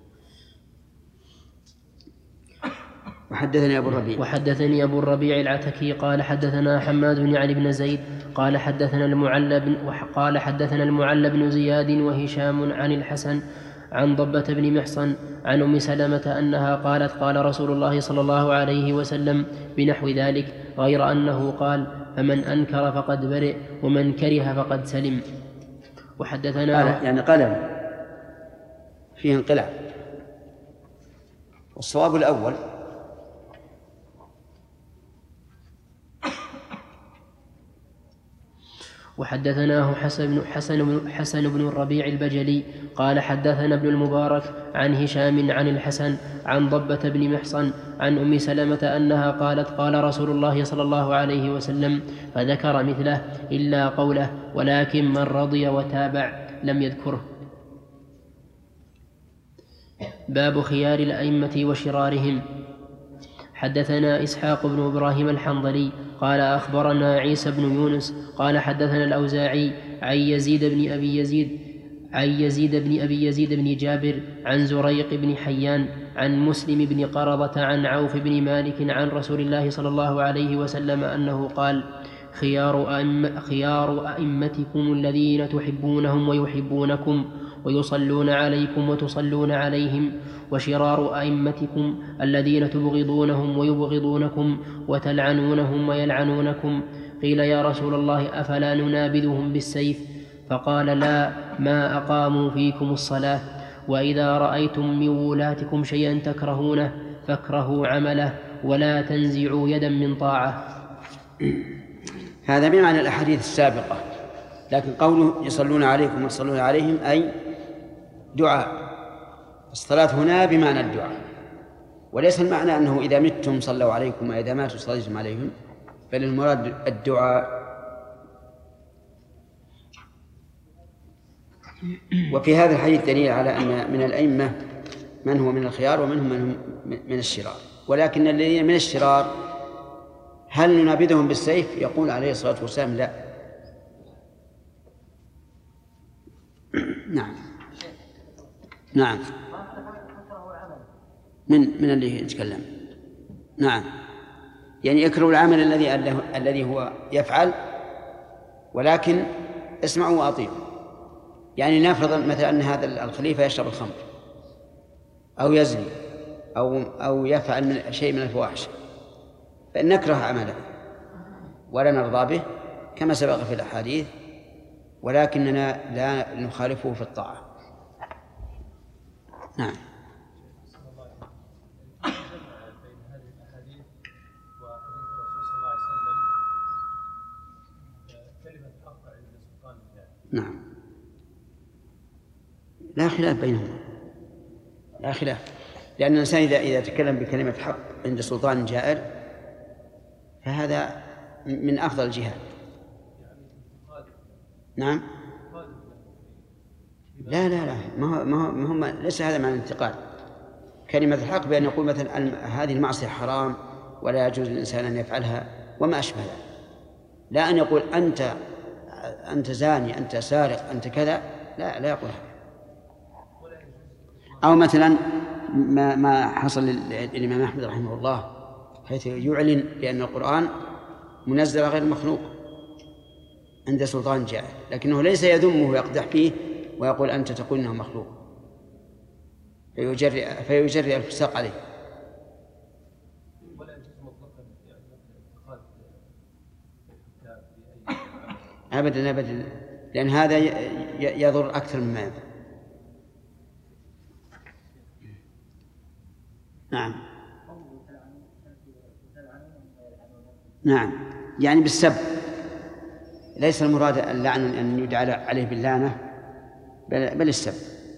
A: وحدثني أبو الربيع
C: وحدثني أبو الربيع العتكي قال حدثنا حماد بن علي بن زيد قال حدثنا المعلى بن قال حدثنا المعلى بن زياد وهشام عن الحسن عن ضبة بن محصن عن أم سلمة أنها قالت قال رسول الله صلى الله عليه وسلم بنحو ذلك غير أنه قال فمن أنكر فقد برئ ومن كره فقد سلم. وحدثنا
A: يعني قلم فيه انقلاب، والصواب الأول.
C: وحدثناه حسن بن, حسن, بن حسن بن الربيع البجلي قال حدثنا ابن المبارك عن هشام عن الحسن عن ضبة بن محصن عن أم سلمة أنها قالت قال رسول الله صلى الله عليه وسلم فذكر مثله إلا قوله ولكن من رضي وتابع لم يذكره. باب خيار الأئمة وشرارهم. حدثنا إسحاق بن إبراهيم الحنظلي قال أخبرنا عيسى بن يونس قال حدثنا الأوزاعي عن يزيد بن أبي يزيد عن يزيد بن أبي يزيد بن جابر عن زريق بن حيان عن مسلم بن قرضة عن عوف بن مالك عن رسول الله صلى الله عليه وسلم أنه قال خيار, أئم خيار أئمتكم الذين تحبونهم ويحبونكم ويصلون عليكم وتصلون عليهم، وشرار أئمتكم الذين تبغضونهم ويبغضونكم وتلعنونهم ويلعنونكم. قيل يا رسول الله أفلا ننابذهم بالسيف؟ فقال لا، ما أقاموا فيكم الصلاة. وإذا رأيتم من ولاتكم شيئا تكرهونه فاكرهوا عمله ولا تنزعوا يدا من طاعة.
A: هذا بمعنى الأحاديث السابقة، لكن قوله يصلون عليكم وتصلون عليهم أي دعاء. الصلاة هنا بمعنى الدعاء، وليس المعنى أنه إذا متم صلوا عليكم وإذا ماتوا صليتم عليهم، بل المراد الدعاء. وفي هذا الحديث دليل على أن من الأئمة من هو من الخيار ومنهم من هم من الشرار، ولكن الذين من الشرار هل ننابذهم بالسيف؟ يقول عليه الصلاة والسلام لا. نعم نعم من من اللي يتكلم. نعم، يعني يكره العمل الذي الذي هو يفعل، ولكن اسمعوا وأطيعوا. يعني نفرض مثلا أن هذا الخليفة يشرب الخمر أو يزني أو أو يفعل من شيء من الفواحش، فإن نكره عمله ولا نرضى به كما سبق في الأحاديث، ولكننا لا نخالفه في الطاعة. نعم. نعم، لا خلاف بينهما، لا خلاف، لأن الإنسان إذا إذا تكلم بكلمة حق عند سلطان جائر فهذا من أفضل الجهاد. نعم، لا لا لا ما هو ما هو ليس هذا معنى الانتقاد. كلمة الحق بأن يقول مثلا هذه المعصية حرام ولا يجوز للإنسان أن يفعلها وما أشبه ذلك، لا أن يقول أنت أنت زاني، أنت سارق، أنت كذا، لا لا يقول هذا. أو مثلا ما ما حصل للإمام أحمد رحمه الله حيث يعلن بأن القرآن منزل غير مخلوق عند سلطان جائر، لكنه ليس يذمه ويقدح فيه ويقول أنت تقول إنه مخلوق فيجرئ فيجرئ الفساق عليه. أبدا أبدا، لأن هذا يضر أكثر مما ينفع. نعم نعم، يعني بالسب، ليس المراد اللعن أن يدعى عليه باللعنة، بل, بل السب.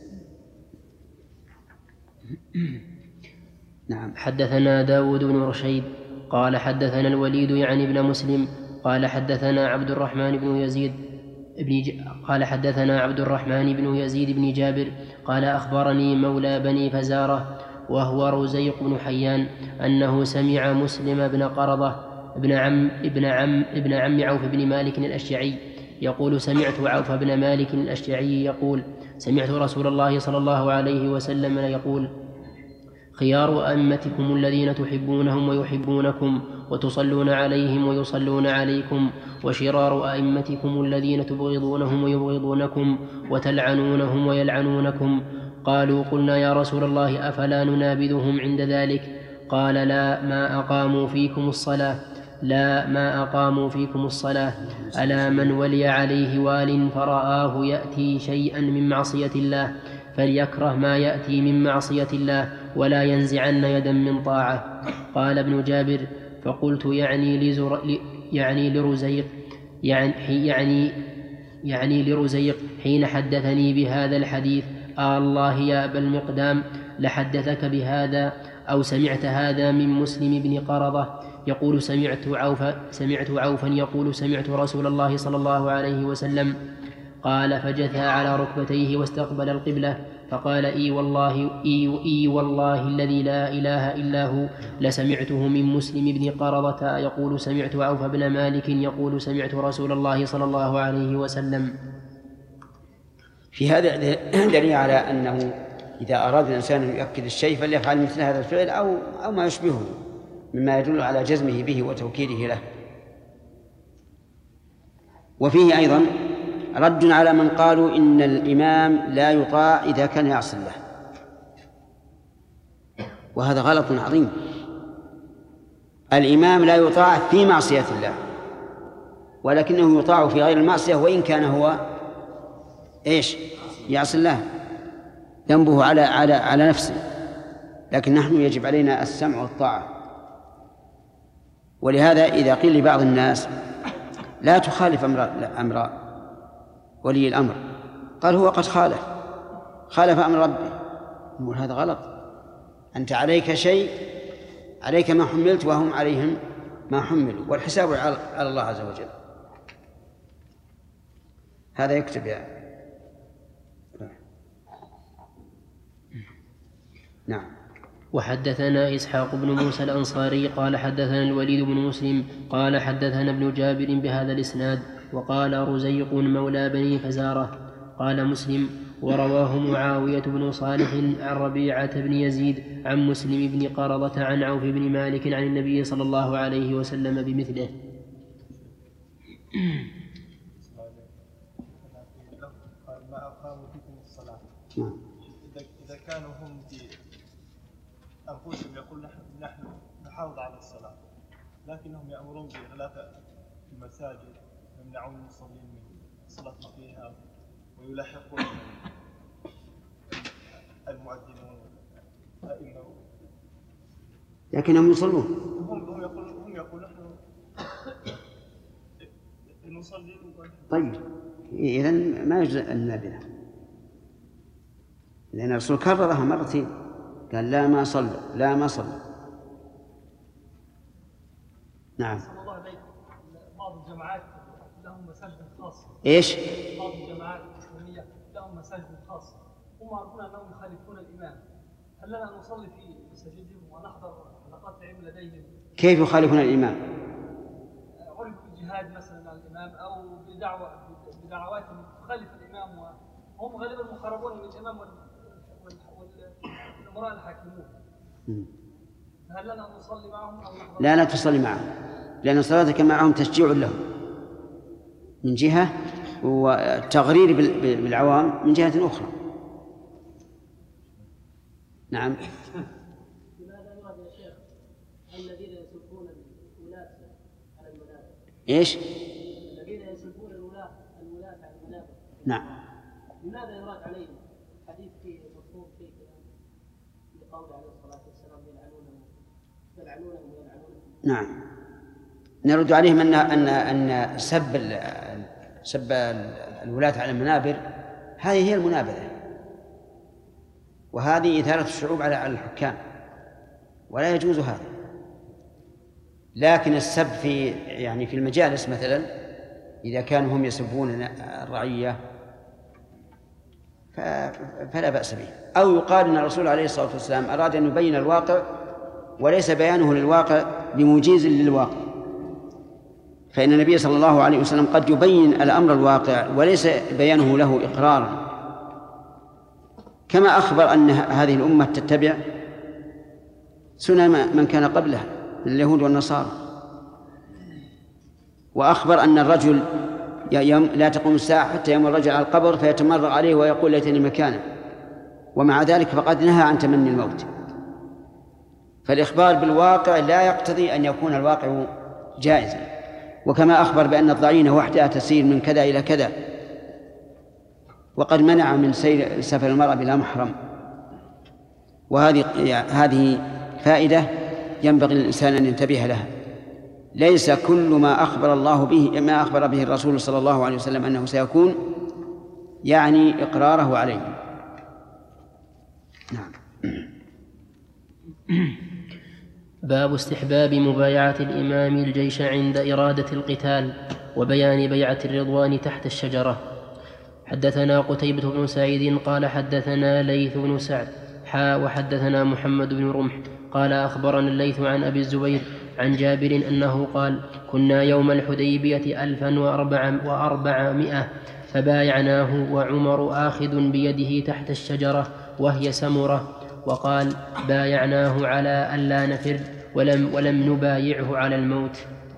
A: نعم.
C: حدثنا داود بن رشيد قال حدثنا الوليد يعني ابن مسلم قال حدثنا عبد الرحمن بن يزيد ابن ج... قال حدثنا عبد الرحمن بن يزيد بن جابر قال أخبرني مولى بني فزارة وهو رزيق بن حيان أنه سمع مسلم بن قرضة ابن عم ابن عم ابن عم عوف بن مالك الأشجعي يقول سمعت عوف بن مالك الأشجعي يقول سمعت رسول الله صلى الله عليه وسلم يقول: خيار أئمتكم الذين تحبونهم ويحبونكم وتصلون عليهم ويصلون عليكم، وشرار أئمتكم الذين تبغضونهم ويبغضونكم وتلعنونهم ويلعنونكم. قالوا: قلنا يا رسول الله أفلا ننابذهم عند ذلك؟ قال: لا ما أقاموا فيكم الصلاة لا ما أقاموا فيكم الصلاة ألا من ولي عليه وال فرآه يأتي شيئا من معصية الله فليكره ما يأتي من معصية الله ولا ينزعن يدا من طاعة. قال ابن جابر: فقلت يعني, لزر يعني لرزيق يعني, يعني, يعني لرزيق حين حدثني بهذا الحديث: آه الله يا أبا المقدام لحدثك بهذا أو سمعت هذا من مسلم بن قرضة يقول سمعت عوفا, سمعت عوفا يقول سمعت رسول الله صلى الله عليه وسلم. قال: فجثى على ركبتيه واستقبل القبلة فقال: إي والله, إي, إي والله الذي لا إله إلا هو لسمعته من مسلم بن قرضة يقول سمعت عوف بن مالك يقول سمعت رسول الله صلى الله عليه وسلم.
A: في هذا دليل على أنه إذا أراد الإنسان أن يؤكد الشيء فليفعل مثل هذا الفعل أو, أو ما يشبهه مما يدل على جزمه به وتوكيده له. وفيه أيضا رد على من قالوا إن الإمام لا يطاع إذا كان يعصي الله، وهذا غلط عظيم. الإمام لا يطاع في معصية الله، ولكنه يطاع في غير المعصية وإن كان هو إيش يعصي الله، ذنبه على على على نفسه، لكن نحن يجب علينا السمع والطاعة. ولهذا إذا قيل لبعض الناس لا تخالف أمر أمر ولي الأمر، قال هو قد خالف خالف أمر ربه، نقول هذا غلط. أنت عليك شيء، عليك ما حملت وهم عليهم ما حملوا، والحساب على الله عز وجل. هذا يكتب يعني. نعم.
C: وحدثنا إسحاق بن موسى الأنصاري قال حدثنا الوليد بن مسلم قال حدثنا ابن جابر بهذا الإسناد. وقال رزيق مولى بني فزارة. قال مسلم: ورواه معاوية بن صالح عن ربيعة بن يزيد عن مسلم بن قرضة عن عوف بن مالك عن النبي صلى الله عليه وسلم بمثله.
G: ما أقاموا فيكم الصلاة، إذا كانوا هم في أنفسهم يقول نحن نحافظ على الصلاة، لكنهم يأمرون بغلاة المساجد يمنعون المصلين من الصلاة فيها ويلاحقون المؤذنون الأئمة،
A: لكنهم يصلون.
G: هم يقولون هم يقولون نحن نصلي.
A: طيب إذن ما يجوز النابلة، لأن الرسول كررها مرتين، قال لا ما صلى لا ما صلى. نعم.
B: الله عليكم. بعض الجماعات لهم مساجد خاصة.
A: إيش؟
B: بعض الجماعات الإسلامية لهم مساجد خاصة، هم يعرفون أنهم يخالفون الإمام، هل لنا أن نصلي في مساجدهم ونحضر حلقات العلم لديهم؟
A: كيف يخالفون الإمام؟
B: عرفوا بالجهاد مثلا مع الإمام أو بدعوة بدعوات تخالف الإمام، وهم غالبا مقربون من الإمام والأمراء الحاكمون، هل لنا أن نصلي معهم أو نحضر؟
A: لا لا تصلي معهم، لأن صلاتك معهم تشجيع لهم من جهة، والتغرير بالعوام من جهة أخرى. نعم.
E: لماذا يراد يا شيخ الذين يسبون الولاة على المنابر؟
A: إيش؟
E: الذين يسبون الولاة الولاة على المنابر.
A: نعم.
E: لماذا يراد عليهم؟ حديث فيه مفهوم فيه لقول عليه الصلاة والسلام يلعنونهم يلعنونهم ويلعنونهم.
A: نعم. نرد عليهم أن أن أن سب سب الولاة على المنابر هذه هي المنابذة، وهذه إثارة الشعوب على الحكام، ولا يجوز هذا. لكن السب في يعني في المجالس مثلا إذا كانوا هم يسبون الرعية فلا بأس به. أو يقال أن الرسول عليه الصلاة والسلام أراد أن يبين الواقع وليس بيانه للواقع بموجز للواقع، فإن النبي صلى الله عليه وسلم قد يبين الأمر الواقع وليس بيانه له إقرارا، كما أخبر أن هذه الأمة تتبع سنن من كان قبلها من اليهود والنصارى، وأخبر أن الرجل يوم لا تقوم الساعة حتى يوم الرجل على القبر فيتمرغ عليه ويقول ليتني مكانه، ومع ذلك فقد نهى عن تمني الموت. فالإخبار بالواقع لا يقتضي أن يكون الواقع جائزا. وكما أخبر بأن الضعينة وحدها تسير من كذا إلى كذا، وقد منع من سير سفر المرأة بلا محرم. وهذه هذه فائدة ينبغي للإنسان أن ينتبه لها. ليس كل ما أخبر الله به ما أخبر به الرسول صلى الله عليه وسلم أنه سيكون يعني إقراره عليه. نعم.
C: باب استحباب مبايعة الإمام الجيش عند إرادة القتال وبيان بيعة الرضوان تحت الشجرة. حدثنا قتيبة بن سعيد قال حدثنا ليث بن سعد حا وحدثنا محمد بن رمح قال أخبرنا الليث عن أبي الزبير عن جابر أنه قال كنا يوم الحديبية ألفا وأربعمائة فبايعناه وعمر آخذ بيده تحت الشجرة وهي سمرة، وقال بايعناه على ألا نفر ولم, ولم نبايعه على الموت.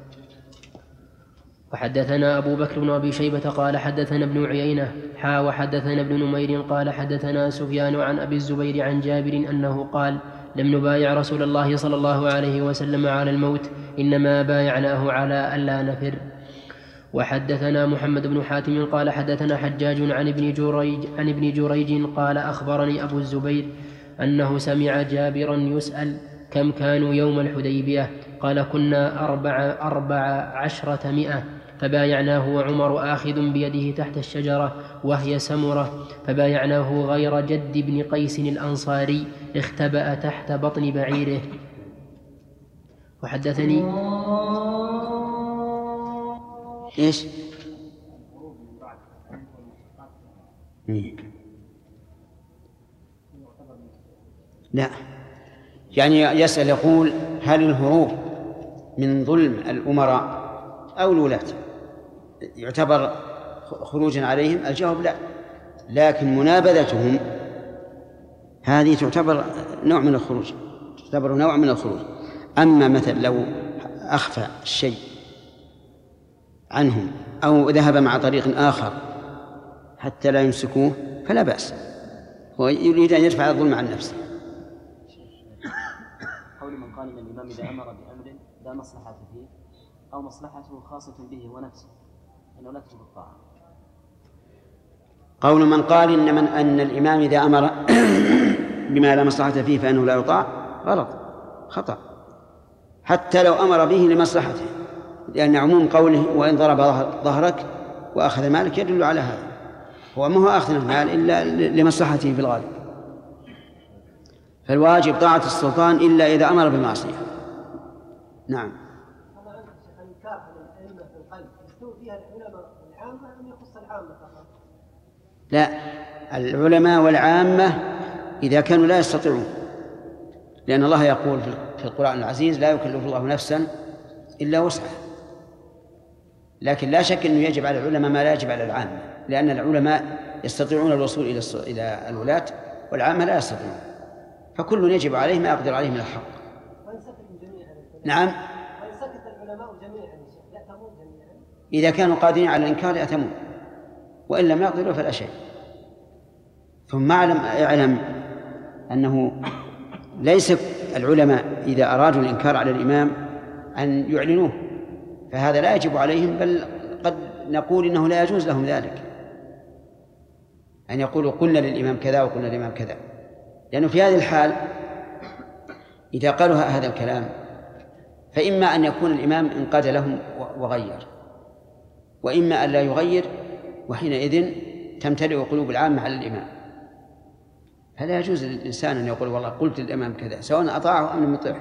C: وحدثنا أبو بكر بن أبي شيبة قال حدثنا ابن عيينة حا وحدثنا ابن نمير قال حدثنا سفيان عن أبي الزبير عن جابر أنه قال لم نبايع رسول الله صلى الله عليه وسلم على الموت، إنما بايعناه على ألا نفر. وحدثنا محمد بن حاتم قال حدثنا حجاج عن ابن جريج, عن ابن جريج قال أخبرني أبو الزبير أنه سمع جابرا يسأل كم كانوا يوم الحديبية؟ قال كنا أربع, أربع عشرة مئة فبايعناه وعمر آخذ بيده تحت الشجرة وهي سمرة، فبايعناه غير جد بن قيس الأنصاري اختبأ تحت بطن بعيره. وحدثني
A: إيش؟ لا، يعني يسأل يقول هل الهروب من ظلم الأمراء أو الولاة يعتبر خروجا عليهم؟ الجواب لا، لكن منابذتهم هذه تعتبر نوع من الخروج، تعتبر نوع من الخروج. أما مثل لو أخفى الشيء عنهم أو ذهب مع طريق آخر حتى لا يمسكوه فلا بأس، هو يريد أن يدفع الظلم عن نفسه.
H: قول من قال إن الإمام إذا أمر بأمر لا مصلحة فيه أو مصلحته خاصة به ونفسه أنه لا تجب الطاعة.
A: قول من قال إن من أن الإمام إذا أمر بما لا مصلحة فيه فإنه لا يطاع غلط، خطأ، حتى لو أمر به لمصلحته، لأن عموم قوله وإن ضرب ظهرك وأخذ مالك يدل على هذا. هو ما هو أخذ المال إلا لمصلحته في الغالب، فالواجب طاعة السلطان إلا إذا أمر بمعصية. نعم. لا، العلماء والعامة إذا كانوا لا يستطيعون، لأن الله يقول في القرآن العزيز لا يكلف الله نفسا إلا وسعها. لكن لا شك أنه يجب على العلماء ما لا يجب على العامة، لأن العلماء يستطيعون الوصول إلى إلى الولاة والعامة لا يستطيعون، فكل يجب عليه ما يقدر عليه من الحق. نعم. إذا كانوا قادرين على الإنكار يأتمون، وإن لم يقدروا فلا شيء. ثم اعلم اعلم أنه ليس العلماء إذا أرادوا الإنكار على الإمام أن يعلنوه، فهذا لا يجب عليهم، بل قد نقول إنه لا يجوز لهم ذلك، أن يقولوا قلنا للإمام كذا وقلنا للإمام كذا، لأنه في هذه الحال إذا قالوا هذا الكلام فإما أن يكون الإمام انقاد لهم وغير، وإما أن لا يغير، وحينئذ تمتلئ قلوب العامة على الإمام. فلا يجوز للإنسان أن يقول والله قلت للإمام كذا سواء أطاعه أم لم يطيعه،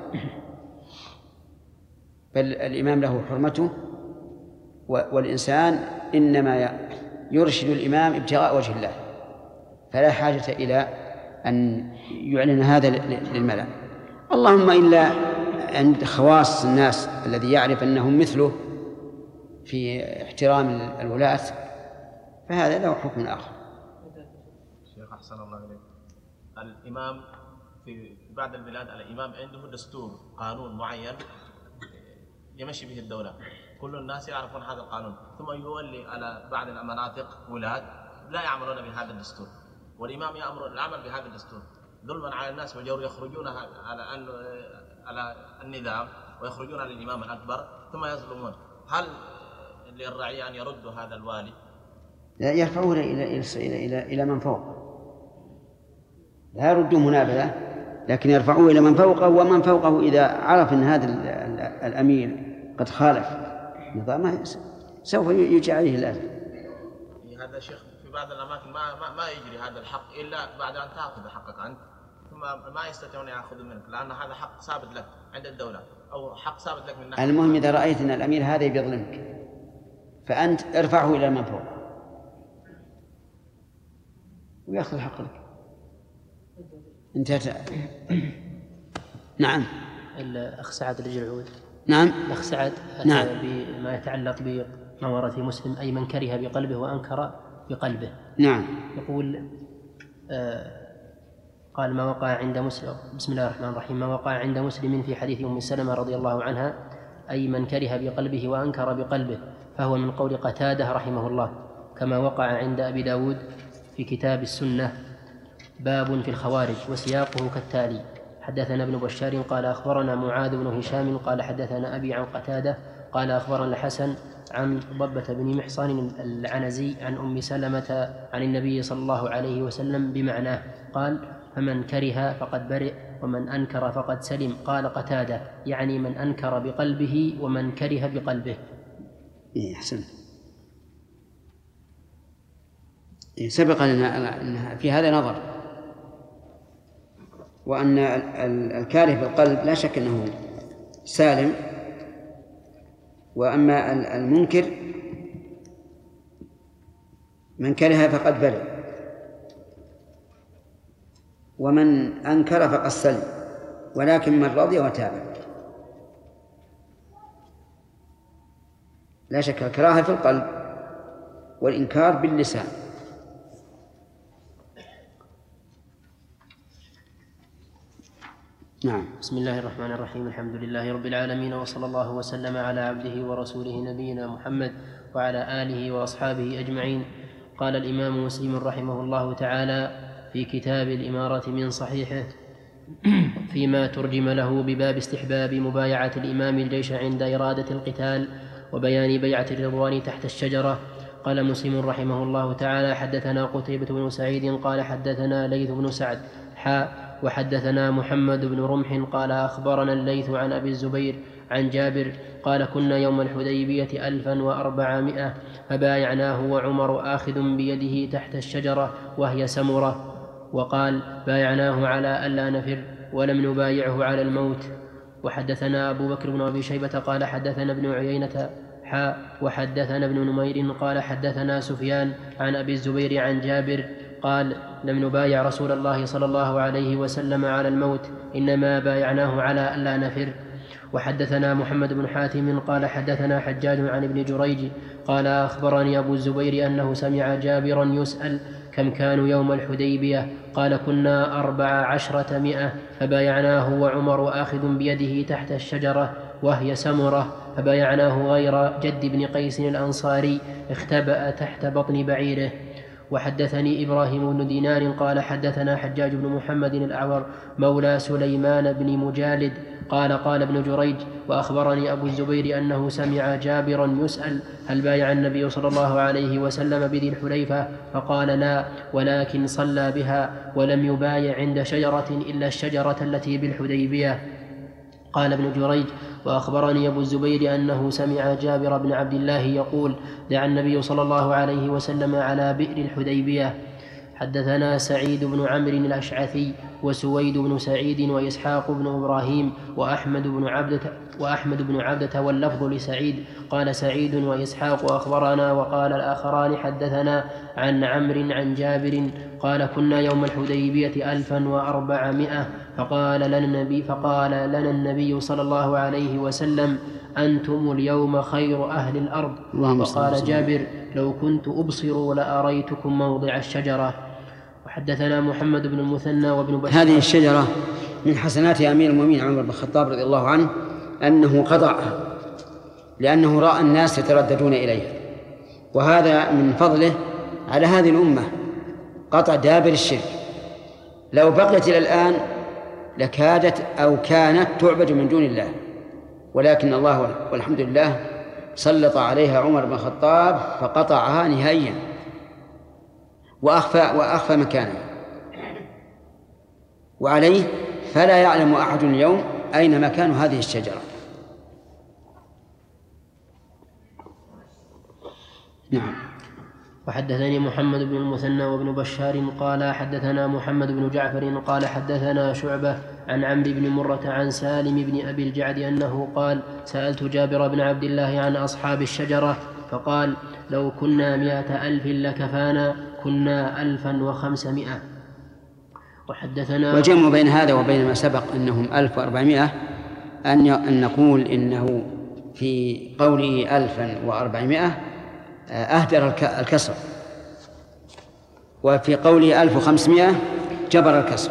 A: بل الإمام له حرمته، والإنسان إنما يرشد الإمام ابتغاء وجه الله، فلا حاجة إلى أن يعلن هذا للملأ. اللهم إلا عند خواص الناس الذي يعرف أنهم مثله في احترام الولاة، فهذا له حكم آخر.
G: شيخ أحسن الله إليك،
I: الإمام في بعض البلاد الإمام عنده دستور قانون معين يمشي به الدولة، كل الناس يعرفون هذا القانون، ثم يولي على بعض المناطق ولاة لا يعملون بهذا الدستور، والإمام يأمر العمل بهذا الدستور ظلما على الناس وجور، يخرجون على على النظام ويخرجون على الإمام الأكبر ثم يظلمون. هل للرعية أن يردوا هذا الوالي؟
A: لا، يرفعون إلى إلى إلى إلى من فوق، لا يردوا منابذة، لكن يرفعوه إلى من فوقه، ومن فوقه إذا عرف أن هذا الأمير قد خالف نظامه سوف يجي عليه الأذى.
I: هذا شيخ في بعض الأماكن ما ما, ما يجري هذا الحق إلا بعد أن تأخذ حقك أنت، ثم ما يستطيعون يأخذوا منك، لأن هذا حق ثابت لك عند الدولة أو حق ثابت لك من ناحية.
A: المهم إذا رأيت أن الأمير هذا بيظلمك فأنت ارفعه إلى من فوق ويأخذ حق لك. انتهت. نعم.
C: الأخ سعد الجرعود.
A: نعم.
C: الأخ سعد
A: نعم.
C: بما يتعلق بما ورد في مسلم أي من كره بقلبه وأنكر بقلبه.
A: نعم.
C: يقول آه قال ما وقع عند مسلم، بسم الله الرحمن الرحيم، ما وقع عند مسلم في حديث أم سلمة رضي الله عنها أي من كره بقلبه وأنكر بقلبه، فهو من قول قتادة رحمه الله، كما وقع عند أبي داود في كتاب السنة باب في الخوارج، وسياقه كالتالي: حدثنا ابن بشار قال أخبرنا معاذ بن هشام قال حدثنا أبي عن قتادة قال أخبرنا الحسن عن ضبة بن محصن العنزي عن أم سلمة عن النبي صلى الله عليه وسلم بمعناه، قال: فمن كره فقد برئ ومن أنكر فقد سلم. قال قتادة: يعني من أنكر بقلبه ومن كره بقلبه.
A: إيه أحسن. إيه سبق لنا في هذا نظر، وأن الكاره بالقلب لا شك أنه سالم، وأما المنكر من كره فقد برئ ومن أنكر فقد سلم، ولكن من رضي وتاب. لا شك الكراهة في القلب والإنكار باللسان. نعم.
C: بسم الله الرحمن الرحيم، الحمد لله رب العالمين، وصلى الله وسلم على عبده ورسوله نبينا محمد وعلى آله وأصحابه أجمعين. قال الإمام مسلم رحمه الله تعالى في كتاب الإمارة من صحيحه فيما ترجم له بباب استحباب مبايعة الإمام الجيش عند إرادة القتال وبيان بيعة الرضوان تحت الشجرة. قال مسلم رحمه الله تعالى: حدثنا قتيبة بن سعيد قال حدثنا ليث بن سعد حاء وحدثنا محمد بن رمح قال أخبرنا الليث عن أبي الزبير عن جابر قال: كنا يوم الحديبية ألفا وأربعمائة فبايعناه وعمر آخذ بيده تحت الشجرة وهي سمرة، وقال: بايعناه على ألا نفر ولم نبايعه على الموت. وحدثنا أبو بكر بن أبي شيبة قال حدثنا ابن عيينة حاء وحدثنا ابن نمير قال حدثنا سفيان عن أبي الزبير عن جابر قال: لم نبايع رسول الله صلى الله عليه وسلم على الموت، إنما بايعناه على ألا نفر. وحدثنا محمد بن حاتم قال حدثنا حجاج عن ابن جريج قال أخبرني أبو الزبير أنه سمع جابرا يسأل: كم كانوا يوم الحديبية؟ قال: كنا أربع عشرة مئة فبايعناه وعمر آخذ بيده تحت الشجرة وهي سمرة، فبايعناه غير جد بن قيس الأنصاري اختبأ تحت بطن بعيره. وحدثني إبراهيم بن دينار قال حدثنا حجاج بن محمد الأعور مولى سليمان بن مجالد قال: قال ابن جريج: وأخبرني أبو الزبير أنه سمع جابرا يسأل: هل بايع النبي صلى الله عليه وسلم بذي الحليفة؟ فقال: لا، ولكن صلى بها ولم يبايع عند شجرة إلا الشجرة التي بالحديبية. قال ابن جريج: وأخبرني أبو الزبير أنه سمع جابر بن عبد الله يقول: دعا النبي صلى الله عليه وسلم على بئر الحديبية. حدثنا سعيد بن عمرو الأشعثي وسويد بن سعيد وإسحاق بن إبراهيم وأحمد بن عبدة وأحمد بن عبدة واللفظ لسعيد. قال سعيد وإسحاق أخبرنا، وقال الآخران حدثنا عن عمرو عن جابر قال: كنا يوم الحديبية ألفا وأربعمائة فقال لنا النبي فقال لنا النبي صلى الله عليه وسلم: أنتم اليوم خير أهل الأرض. وقال جابر: لو كنت أبصر لأريتكم موضع الشجرة. وحدثنا محمد بن المثنى وابن بشار.
A: هذه الشجرة من حسنات أمير المؤمنين عمر بن الخطاب رضي الله عنه أنه قطعها لأنه رأى الناس يترددون إليها، وهذا من فضله على هذه الأمة قطع دابر الشرك. لو بقيت إلى الآن لكادت أو كانت تعبد من دون الله، ولكن الله والحمد لله سلط عليها عمر بن الخطاب فقطعها نهائيا وأخفى, وأخفى مكانها. وعليه فلا يعلم أحد اليوم أين مكان هذه الشجرة. نعم.
C: وحدثني محمد بن المثنى وابن بشار قال حدثنا محمد بن جعفر قال حدثنا شعبة عن عمرو بن مرة عن سالم بن أبي الجعد أنه قال سألت جابر بن عبد الله عن أصحاب الشجرة فقال لو كنا مئة ألف لكفانا كنا ألفا وخمسمائة. وحدثنا
A: والجمع بين هذا وبين ما سبق أنهم ألف وأربعمائة أن نقول إنه في قوله ألفا وأربعمائة أهدر الكسر، وفي قوله ألف وخمسمائة جبر الكسر،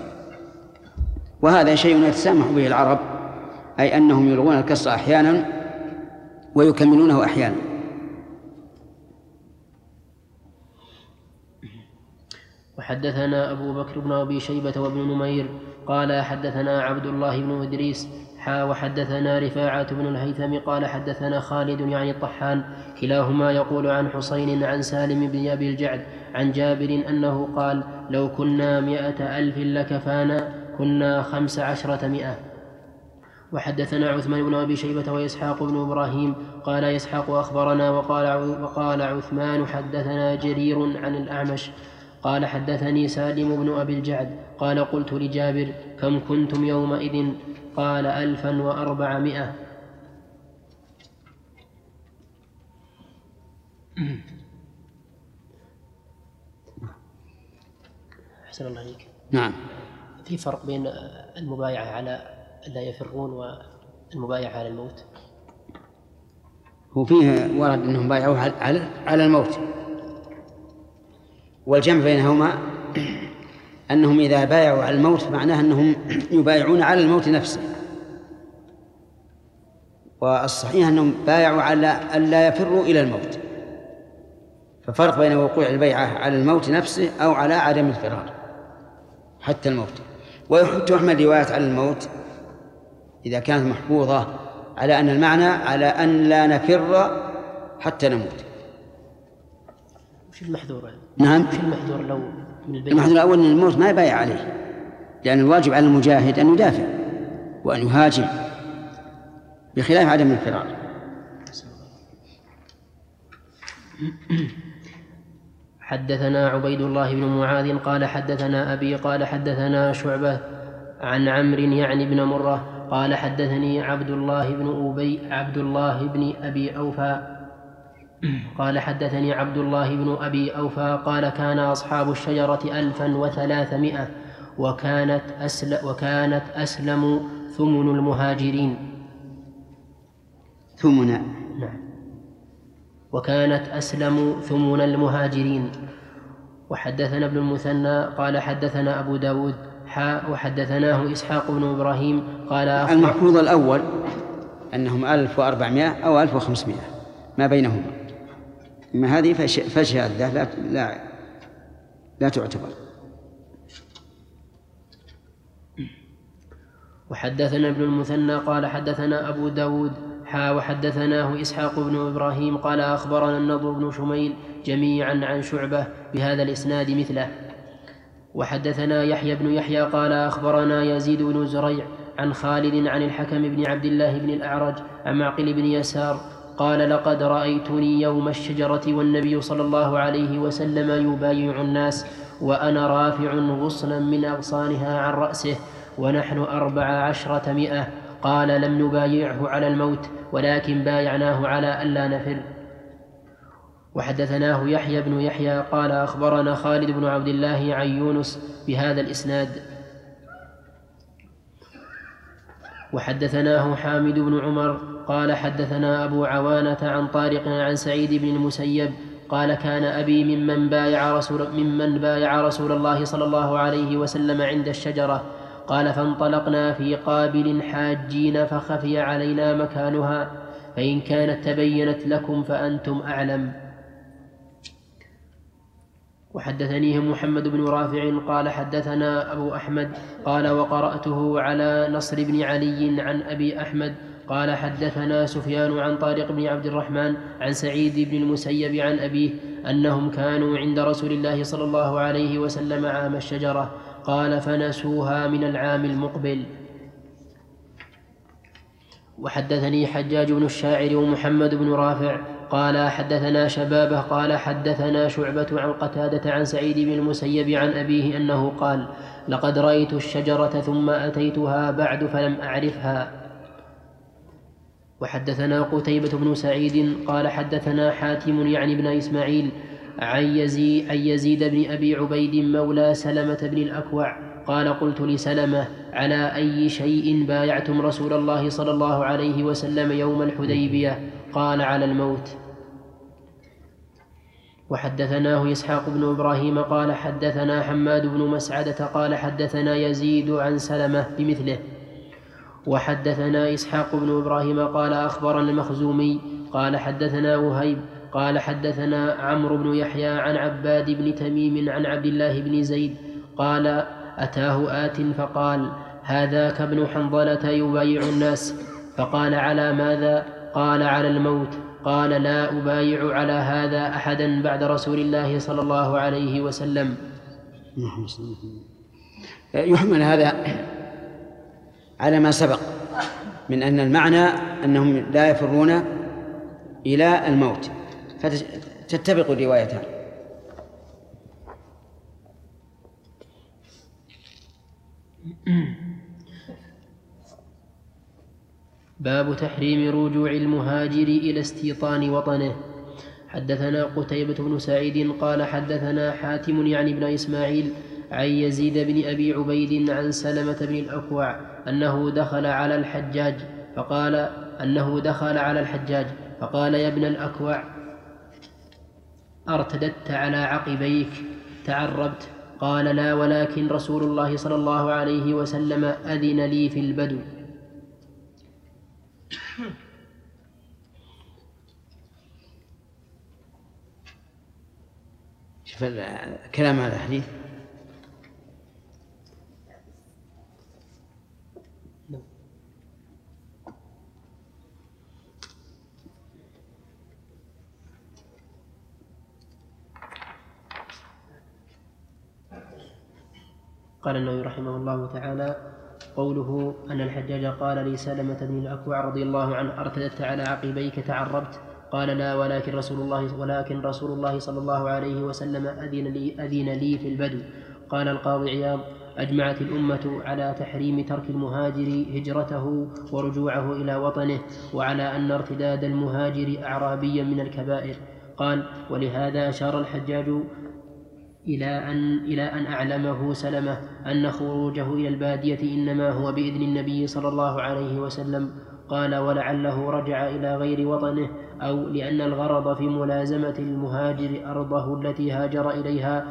A: وهذا شيء يتسامح به العرب، أي أنهم يلغون الكسر أحيانا ويكملونه أحيانا.
C: وحدثنا أبو بكر بن أبي شيبة وابن نمير قال حدثنا عبد الله بن إدريس حا وحدثنا رفاعة بن الهيثم قال حدثنا خالد يعني الطحان كلاهما يقول عن حسين عن سالم بن أبي الجعد عن جابر أنه قال لو كنا مئة ألف لكفانا كنا خمس عشرة مئة. وحدثنا عثمان بن أبي شيبة وإسحاق بن إبراهيم قال إسحاق أخبرنا وقال, وقال عثمان حدثنا جرير عن الأعمش قال حدثني سالم بن أبي الجعد قال قلت لجابر كم كنتم يومئذ قال ألفا وأربعمائة. أحسن الله عليك.
A: نعم.
C: في فرق بين المبايعة على لا يفرون والمبايعة على الموت؟
A: هو فيه ورد أنهم بايعوا على على الموت، والجمع بينهما أنهم إذا بايعوا على الموت معناه أنهم يبايعون على الموت نفسه، والصحيح أنهم بايعوا على أن لا يفروا إلى الموت، ففرق بين وقوع البيعة على الموت نفسه أو على عدم الفرار حتى الموت. وتحمل رواية على الموت إذا كانت محفوظة على أن المعنى على أن لا نفر حتى نموت.
C: وش المحذور؟
A: نعم.
C: وش المحذور لو من البيع؟
A: المحذور الأول أن الموت ما يبايع عليه، لأن الواجب على المجاهد أن يدافع وأن يهاجم بخلاف عدم الفرار.
C: حدثنا عبيد الله بن معاذ قال حدثنا أبي قال حدثنا شعبة عن عمرو يعني بن مرة قال حدثني عبد الله بن أبي عبد الله بن أبي أوفى قال حدثني عبد الله بن أبي أوفى قال كان أصحاب الشجرة ألفا وثلاثمائة وكانت أسل وكانت أسلم ثمن المهاجرين.
A: ثمن.
C: نعم. وكانت أسلم ثمن المهاجرين. وحدثنا ابن المثنى قال حدثنا أبو داود حاء وحدثناه إسحاق بن إبراهيم قال
A: المحفوظ الأول أنهم ألف وأربعمائة أو ألف وخمسمائة ما بينهما، أما هذه فشاذة لا, لا, لا تعتبر.
C: وحدثنا ابن المثنى قال حدثنا أبو داود حا وحدثناه إسحاق بن إبراهيم قال أخبرنا النضر بن شميل جميعا عن شعبة بهذا الإسناد مثله. وحدثنا يحيى بن يحيى قال أخبرنا يزيد بن زريع عن خالد عن الحكم بن عبد الله بن الأعرج عن معقل بن يسار قال لقد رأيتني يوم الشجرة والنبي صلى الله عليه وسلم يبايع الناس وأنا رافع غصنا من أغصانها عن رأسه ونحن أربع عشرة مئة. قال لم نبايعه على الموت ولكن بايعناه على ألا نفر. وحدثناه يحيى بن يحيى قال أخبرنا خالد بن عبد الله عن يونس بهذا الإسناد. وحدثناه حامد بن عمر قال حدثنا أبو عوانة عن طارق عن سعيد بن المسيب قال كان أبي ممن بايع رسول, ممن بايع رسول الله صلى الله عليه وسلم عند الشجرة. قال فانطلقنا في قابل حاجين فخفي علينا مكانها، فإن كانت تبينت لكم فأنتم أعلم. وحدثنيه محمد بن رافع قال حدثنا أبو أحمد قال وقرأته على نصر بن علي عن أبي أحمد قال حدثنا سفيان عن طارق بن عبد الرحمن عن سعيد بن المسيب عن أبيه أنهم كانوا عند رسول الله صلى الله عليه وسلم عام الشجرة. قال فنسوها من العام المقبل. وحدثني حجاج بن الشاعر ومحمد بن رافع قال حدثنا شبابه قال حدثنا شعبة عن قتادة عن سعيد بن المسيب عن أبيه أنه قال لقد رأيت الشجرة ثم أتيتها بعد فلم أعرفها. وحدثنا قتيبة بن سعيد قال حدثنا حاتم يعني بن إسماعيل عن يزيد, عن يزيد بن أبي عبيد مولى سلمة بن الأكوع قال قلت لسلمة على أي شيء بايعتم رسول الله صلى الله عليه وسلم يوم الحديبية؟ قال على الموت. وحدثناه إسحاق بن إبراهيم قال حدثنا حماد بن مسعدة قال حدثنا يزيد عن سلمة بمثله. وحدثنا إسحاق بن إبراهيم قال أخبرنا المخزومي قال حدثنا وهيب قال حدثنا عمرو بن يحيى عن عباد بن تميم عن عبد الله بن زيد قال أتاه آت فقال هذاك ابن حنظلة يبايع الناس، فقال على ماذا؟ قال على الموت. قال لا أبايع على هذا أحدا بعد رسول الله صلى الله عليه وسلم.
A: يحمل هذا على ما سبق من أن المعنى أنهم لا يفرون إلى الموت، فتتفق الروايتان.
C: باب تحريم رجوع المهاجر إلى استيطان وطنه. حدثنا قتيبة بن سعيد قال حدثنا حاتم يعني بن إسماعيل عن يزيد بن أبي عبيد عن سلمة بن الأكوع أنه دخل على الحجاج فقال أنه دخل على الحجاج فقال يا ابن الأكوع أرتدت على عقبيك تعربت؟ قال لا ولكن رسول الله صلى الله عليه وسلم أذن لي في البدو.
A: شوف الكلام على الحديث.
C: قال النووي رحمه الله تعالى قوله أن الحجاج قال لسلمة بن الأكوع رضي الله عنه أرتدت على عقبيك تعربت؟ قال لا ولكن رسول الله ولكن رسول الله صلى الله عليه وسلم أذن لي, أذن لي في البدو. قال القاضي عياض أجمعت الأمة على تحريم ترك المهاجر هجرته ورجوعه إلى وطنه، وعلى أن ارتداد المهاجر أعرابيا من الكبائر. قال ولهذا أشار الحجاج إلى أن, إلى أن أعلمه سلمة أن خروجه إلى البادية إنما هو بإذن النبي صلى الله عليه وسلم. قال ولعله رجع إلى غير وطنه، أو لأن الغرض في ملازمة المهاجر أرضه التي هاجر إليها،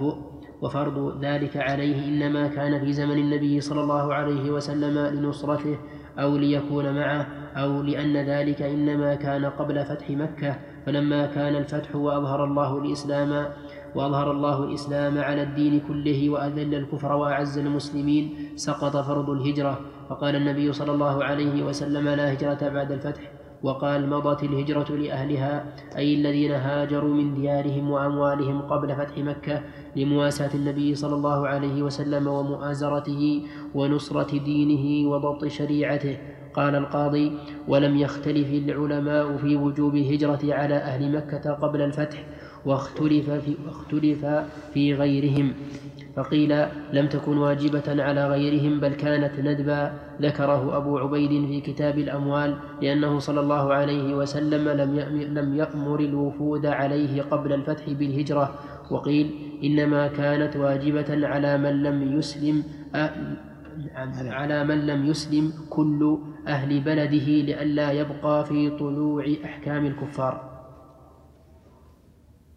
C: وفرض ذلك عليه إنما كان في زمن النبي صلى الله عليه وسلم لنصرته أو ليكون معه، أو لأن ذلك إنما كان قبل فتح مكة، فلما كان الفتح وأظهر الله الإسلام وأظهر الله الإسلام على الدين كله وأذل الكفر وأعز المسلمين سقط فرض الهجرة. فقال النبي صلى الله عليه وسلم لا هجرة بعد الفتح، وقال مضت الهجرة لأهلها، أي الذين هاجروا من ديارهم وأموالهم قبل فتح مكة لمواساة النبي صلى الله عليه وسلم ومؤازرته ونصرة دينه وضبط شريعته. قال القاضي ولم يختلف العلماء في وجوب الهجرة على أهل مكة قبل الفتح، واختلف في, واختلف في غيرهم، فقيل لم تكن واجبة على غيرهم بل كانت ندبا، ذكره أبو عبيد في كتاب الأموال، لأنه صلى الله عليه وسلم لم يأمر الوفود عليه قبل الفتح بالهجرة. وقيل إنما كانت واجبة على من لم يسلم على من لم يسلم كل أهل بلده لئلا يبقى في طلوع أحكام الكفار.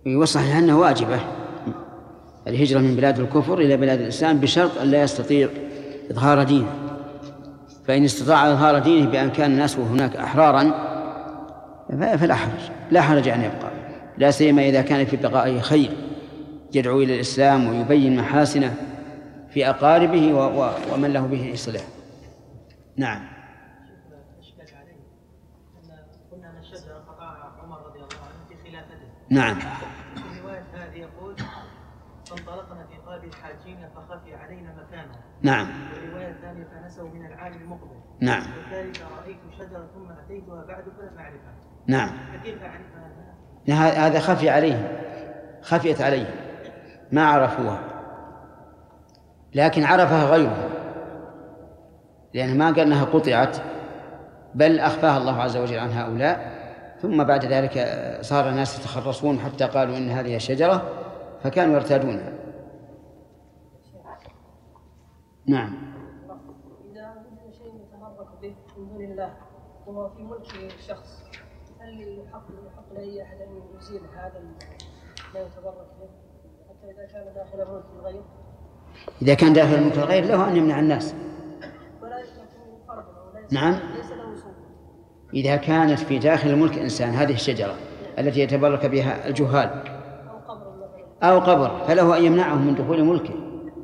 A: والصحيح أنها واجبة الهجرة من بلاد الكفر إلى بلاد الإسلام بشرط أن لا يستطيع إظهار دينه، فإن استطاع إظهار دينه بأن كان الناس هناك أحرارا فلا حرج، لا حرج أن يبقى، لا سيما إذا كان في بقائه خير يدعو إلى الإسلام ويبين محاسنه في أقاربه ومن له به صلة. نعم.
E: أشكال عليه أن قلنا أن الشجرة قطعها عمر رضي الله عنه في خلافته.
A: نعم.
E: في رواية هذه يقول فانطلقنا في قلب الحاجين فخفي علينا مكانها.
A: نعم.
E: والرواية الثانية فنسوا من العام المقبل.
A: نعم.
E: وذلك رأيت شجرة ثم أتيتها بعد فلم أعرفها.
A: نعم.
E: فكيف أعرفها؟
A: هذا خفي عليه، خفيت عليه ما عرفوها، لكن عرفها غيره، لأن ما قال أنها قطعت بل أخفاها الله عز وجل عن هؤلاء، ثم بعد ذلك صار الناس يتخرصون حتى قالوا إن هذه الشجرة فكانوا يرتادونها. نعم.
E: إذا وجد شيء يتبرك به من دون الله وهو في ملك شخص، هل يحق يحق لأي أحد أن يزيل هذا ما يتبرك به حتى إذا كان داخل ملك الغير؟
A: إذا كان داخل ملك الغير له أن يمنع الناس.
E: ولا يكون فرضا وليس
A: نعم.
E: ليس له سلطة.
A: إذا كانت في داخل الملك إنسان هذه الشجرة التي يتبرك بها الجهال
E: أو قبر
A: أو قبر فله أن يمنعه من دخول ملكه،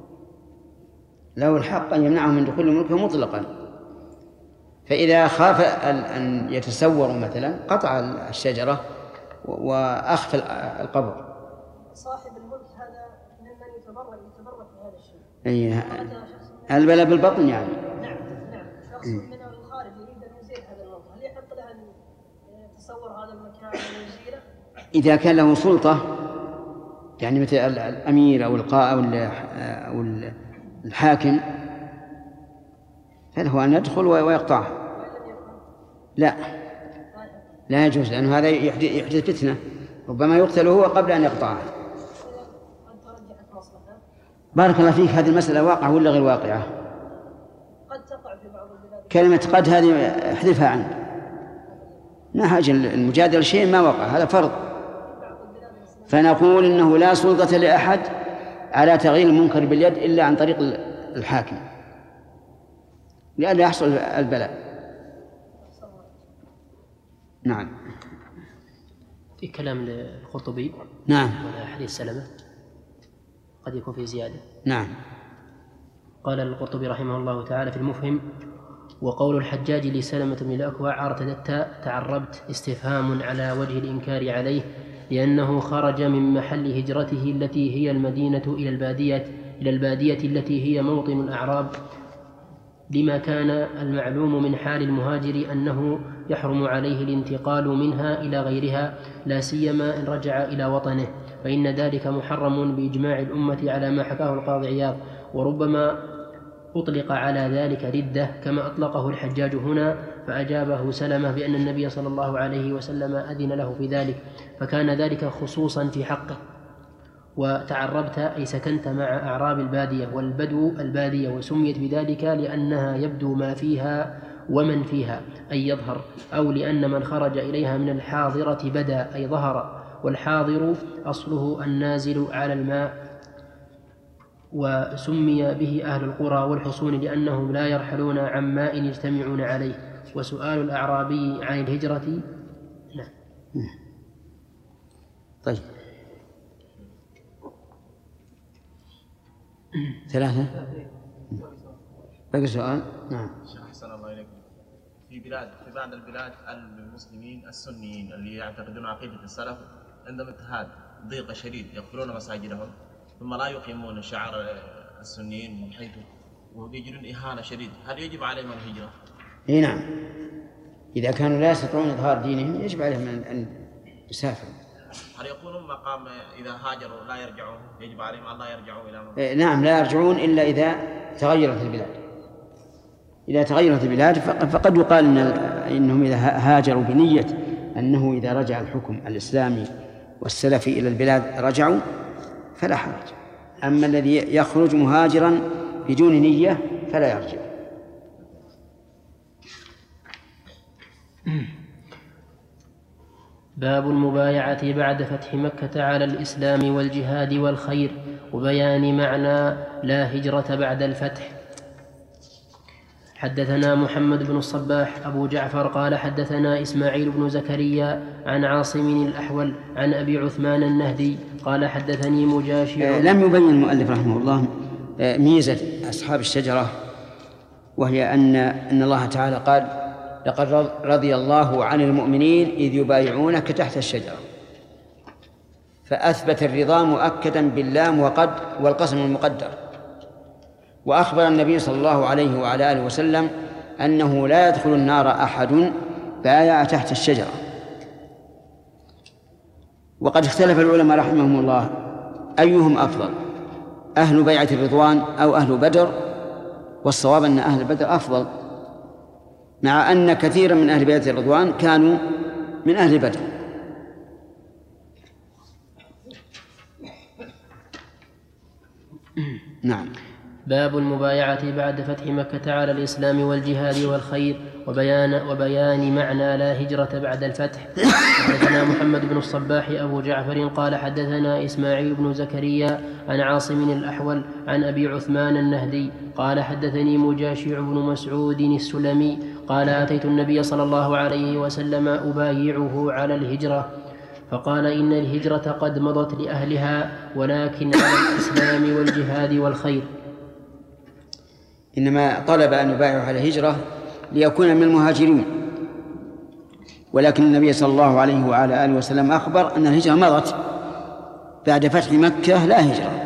A: له الحق أن يمنعه من دخول ملكه مطلقا. فإذا خاف أن يتسور مثلا قطع الشجرة وأخفى القبر.
E: صاحب الملك هذا ممن يتبرك يتبرك بهذا الشيء.
A: أي البلاء بالبطن يعني.
E: نعم نعم. شخص من الخارج يريد أن يزيل هذا الملك، هل يحق له أن يتصور هذا المكان ويزيله؟
A: إذا كان له سلطة يعني مثل الأمير أو القائد أو الحاكم فله أن يدخل ويقطعه. لا لا يجوز، لأنه هذا يحدث فتنة، ربما يقتل هو قبل أن يقطعه. بارك الله فيك، هذه المسألة واقعة ولا غير واقعة؟
E: قد تقع في بعض البلاد.
A: كلمة قد هذه احذفها عنه، ما حاجة المجادلة شيء ما وقع، هذا فرض. فنقول إنه لا سلطة لأحد على تغيير المنكر باليد إلا عن طريق الحاكم لئلا يحصل البلاء. نعم.
C: في كلام القرطبي
A: نعم
C: ولا حديث سلمة قد يكون في زيادة.
A: نعم.
C: قال القرطبي رحمه الله تعالى في المفهم: وقول الحجاج لسلمة بن الأكوع ارتدت تعربت استفهام على وجه الإنكار عليه، لأنه خرج من محل هجرته التي هي المدينة إلى البادية إلى البادية التي هي موطن الأعراب، لما كان المعلوم من حال المهاجر أنه يحرم عليه الانتقال منها إلى غيرها، لا سيما إن رجع إلى وطنه، فإن ذلك محرم بإجماع الأمة على ما حكاه القاضي عياض. وربما أطلق على ذلك ردة كما أطلقه الحجاج هنا، فأجابه سلمة بأن النبي صلى الله عليه وسلم أذن له في ذلك، فكان ذلك خصوصا في حقه. وتعربت أي سكنت مع أعراب البادية، والبدو البادية، وسميت بذلك لأنها يبدو ما فيها ومن فيها أي يظهر، أو لأن من خرج إليها من الحاضرة بدا أي ظهر، والحاضر أصله النازل على الماء. وسمي به أهل القرى والحصون لأنهم لا يرحلون عن ماء يجتمعون عليه. وسؤال الأعرابي عن الهجرة. نعم.
A: طيب ثلاثة. بقي سؤال. نعم.
I: أحسن الله إليكم. في بلاد في بعض البلاد المسلمين السنيين اللي يعتقدون عقيدة السلف عندهم اضطهاد ضيق شديد، يقفلون مساجدهم ثم لا يقيمون شعار السنيين من حيث ويجدون إهانة شديدة، هل يجب عليهم الهجرة؟
A: إيه نعم، إذا كانوا لا يستطيعون إظهار دينهم يجب عليهم أن يسافروا.
I: هل يكونون مقام إذا هاجروا لا يرجعون، يجب عليهم أن لا يرجعوا إلى مكان؟
A: إيه نعم، لا يرجعون إلا إذا تغيرت البلاد. إذا تغيرت البلاد فقد يقال إن إنهم إذا هاجروا بنية أنه إذا رجع الحكم الإسلامي والسلفي إلى البلاد رجعوا فلا حرج. أما الذي يخرج مهاجرا بدون نية فلا يرجع.
C: باب المبايعة بعد فتح مكة على الإسلام والجهاد والخير وبيان معنى لا هجرة بعد الفتح. حدثنا محمد بن الصباح أبو جعفر قال حدثنا إسماعيل بن زكريا عن عاصم الأحول عن أبي عثمان النهدي قال حدثني مجاشع.
A: لم يبين المؤلف رحمه الله ميزة أصحاب الشجرة، وهي أن أن الله تعالى قال لقد رضي الله عن المؤمنين إذ يبايعونك تحت الشجرة، فأثبت الرضا مؤكدا باللام وقد والقسم المقدر. وأخبر النبي صلى الله عليه وعلى آله وسلم أنه لا يدخل النار أحد بايع تحت الشجرة. وقد اختلف العلماء رحمهم الله أيهم أفضل، أهل بيعة الرضوان أو أهل بدر، والصواب أن أهل بدر أفضل، مع أن كثيرا من أهل بيعة الرضوان كانوا من أهل بدر. نعم.
C: باب المبايعة بعد فتح مكة على الإسلام والجهاد والخير وبيان, وبيان معنى لا هجرة بعد الفتح. حدثنا محمد بن الصباح أبو جعفر قال حدثنا إسماعيل بن زكريا عن عاصم الأحول عن أبي عثمان النهدي قال حدثني مجاشع بن مسعود السلمي قال أتيت النبي صلى الله عليه وسلم أبايعه على الهجرة فقال إن الهجرة قد مضت لأهلها ولكن على الإسلام والجهاد والخير.
A: إنما طلب أن يبايعه على الهجرة ليكون من المهاجرين، ولكن النبي صلى الله عليه وعلى آله وسلم أخبر أن الهجرة مضت بعد فتح مكة لا هجرة،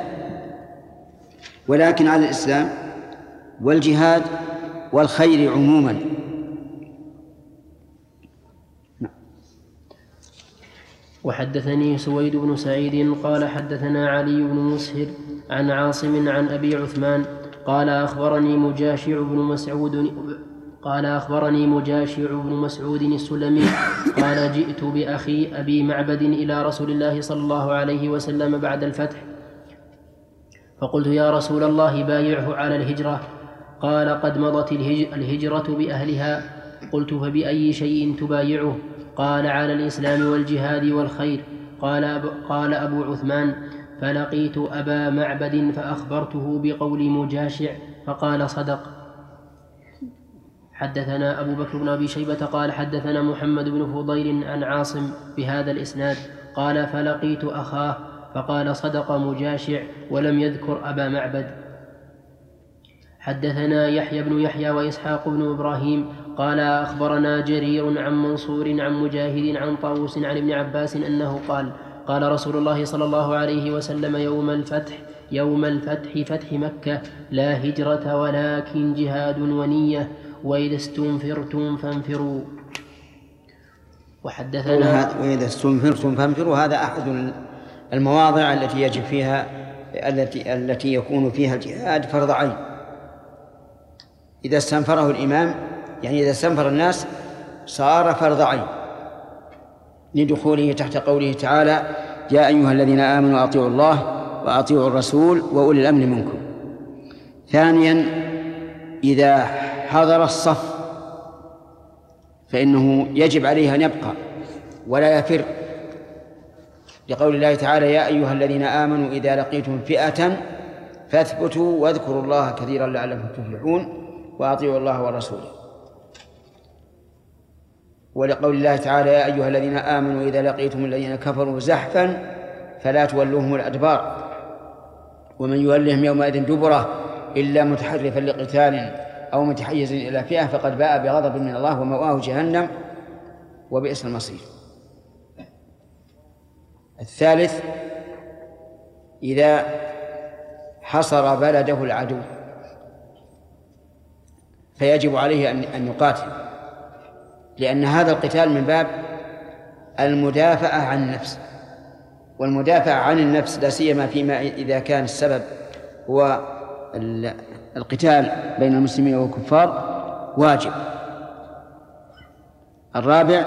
A: ولكن على الإسلام والجهاد والخير عموما.
C: وحدثني سويد بن سعيد قال حدثنا علي بن مسهر عن عاصم عن أبي عثمان قال أخبرني مجاشع بن مسعود قال أخبرني مجاشع بن مسعود السلمي قال جئت بأخي أبي معبد إلى رسول الله صلى الله عليه وسلم بعد الفتح فقلت يا رسول الله بايعه على الهجرة قال قد مضت الهجرة بأهلها. قلت فبأي شيء تبايعه؟ قال على الإسلام والجهاد والخير. قال أب قال أبو عثمان فلقيت أبا معبد فأخبرته بقول مجاشع فقال صدق. حدثنا أبو بكر بن أبي شيبة قال حدثنا محمد بن فضيل عن عاصم بهذا الإسناد قال فلقيت أخاه فقال صدق مجاشع ولم يذكر أبا معبد. حدثنا يحيى بن يحيى وإسحاق بن إبراهيم قال أخبرنا جرير عن منصور عن مجاهد عن طاووس عن ابن عباس أنه قال قال رسول الله صلى الله عليه وسلم يوم الفتح يوم الفتح فتح مكة لا هجرة ولكن جهاد ونية وإذا استنفرتم فانفروا. وحدثنا
A: وإذا استنفرتم فانفروا هذا أحد المواضع التي يجب فيها التي التي يكون فيها الجهاد فرض عين. إذا استنفره الإمام يعني إذا استنفر الناس صار فرض عين لدخوله تحت قوله تعالى يا أيها الذين آمنوا أطيعوا الله وأطيعوا الرسول وأولي الأمر منكم. ثانيا إذا حضر الصف فإنه يجب عليه أن يبقى ولا يفر لقول الله تعالى يا أيها الذين آمنوا إذا لقيتم فئة فاثبتوا واذكروا الله كثيرا لعلكم تفلحون وأطيعوا الله ورسوله. ولقول الله تعالى يا أيها الذين آمنوا إذا لقيتم الذين كفروا زحفا فلا تولوهم الأدبار ومن يولهم يومئذ دبره إلا متحرفا لقتال أو متحيز إلى فئة فقد باء بغضب من الله ومأواه جهنم وبئس المصير. الثالث إذا حصر بلده العدو فيجب عليه أن يقاتل، لأن هذا القتال من باب المدافعة عن النفس، والمدافعة عن النفس لا سيما فيما إذا كان السبب هو القتال بين المسلمين والكفار واجب. الرابع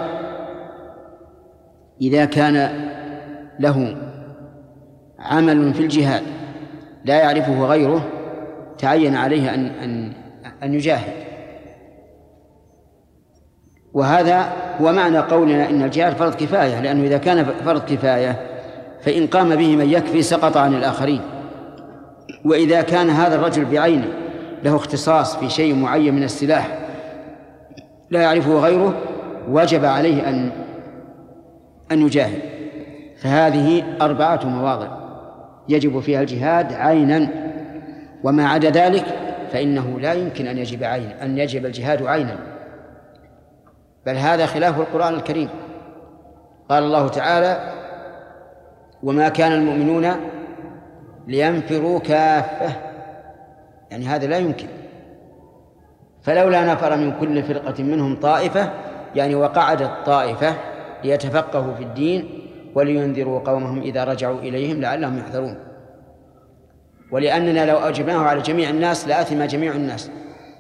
A: إذا كان له عمل في الجهاد لا يعرفه غيره تعين عليه أن أن أن يجاهد، وهذا هو معنى قولنا إن الجهاد فرض كفاية، لأنه إذا كان فرض كفاية فإن قام به من يكفي سقط عن الآخرين. وإذا كان هذا الرجل بعينه له اختصاص في شيء معين من السلاح لا يعرفه غيره وجب عليه أن أن يجاهد. فهذه أربعة مواضع يجب فيها الجهاد عينا، وما عدا ذلك فإنه لا يمكن أن يجب عين أن يجب الجهاد عينا، بل هذا خلاف القرآن الكريم. قال الله تعالى: وما كان المؤمنون لينفروا كافة، يعني هذا لا يمكن. فلولا نفر من كل فرقة منهم طائفة، يعني وقعدت طائفة ليتفقهوا في الدين ولينذروا قومهم إذا رجعوا إليهم لعلهم يحذرون. ولأننا لو أوجبناه على جميع الناس لآثم جميع الناس،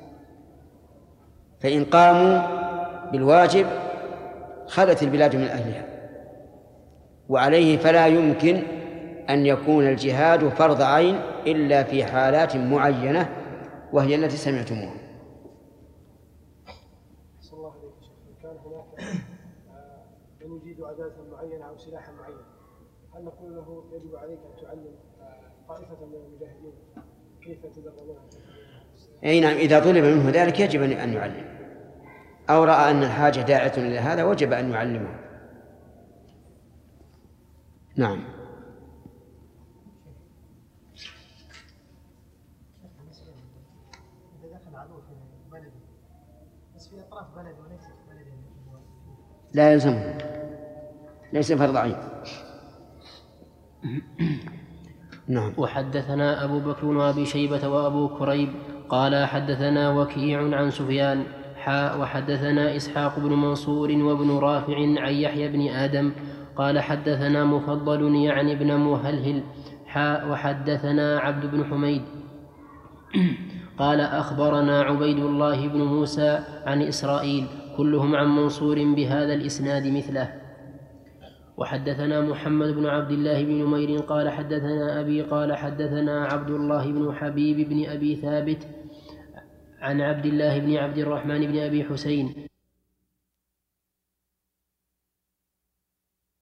A: فإن قاموا بالواجب خلت البلاد من أهلها. وعليه فلا يمكن أن يكون الجهاد فرض عين إلا في حالات معينة وهي التي سمعتموها.
F: صلى الله عليه وسلم. كان هناك من يجيد أداة معينة أو سلاحا معين، هل نقول له يجب عليك أن تعلم طائفة من المجاهدين كيف يتدربون؟
A: أي نعم، إذا طلب منه ذلك يجب أن يعلم، أو رأى أن الحاجة داعية إلى هذا وجب أن يعلمه. نعم.
B: إذا دخل عدو في بلده بس في أطراف بلده وليس في بلده
A: لا يلزمه، ليس فرض عين. نعم.
C: وحدثنا أبو بكر وأبي شيبة وأبو كريب قال حدثنا وكيع عن سفيان حاء وحدثنا إسحاق بن منصور وابن رافع عن يحيى بن آدم قال حدثنا مفضل يعني ابن مهلهل حاء وحدثنا عبد بن حميد قال أخبرنا عبيد الله بن موسى عن إسرائيل كلهم عن منصور بهذا الإسناد مثله. وحدثنا محمد بن عبد الله بن نمير قال حدثنا أبي قال حدثنا عبد الله بن حبيب بن أبي ثابت عن عبد الله بن عبد الرحمن بن أبي حسين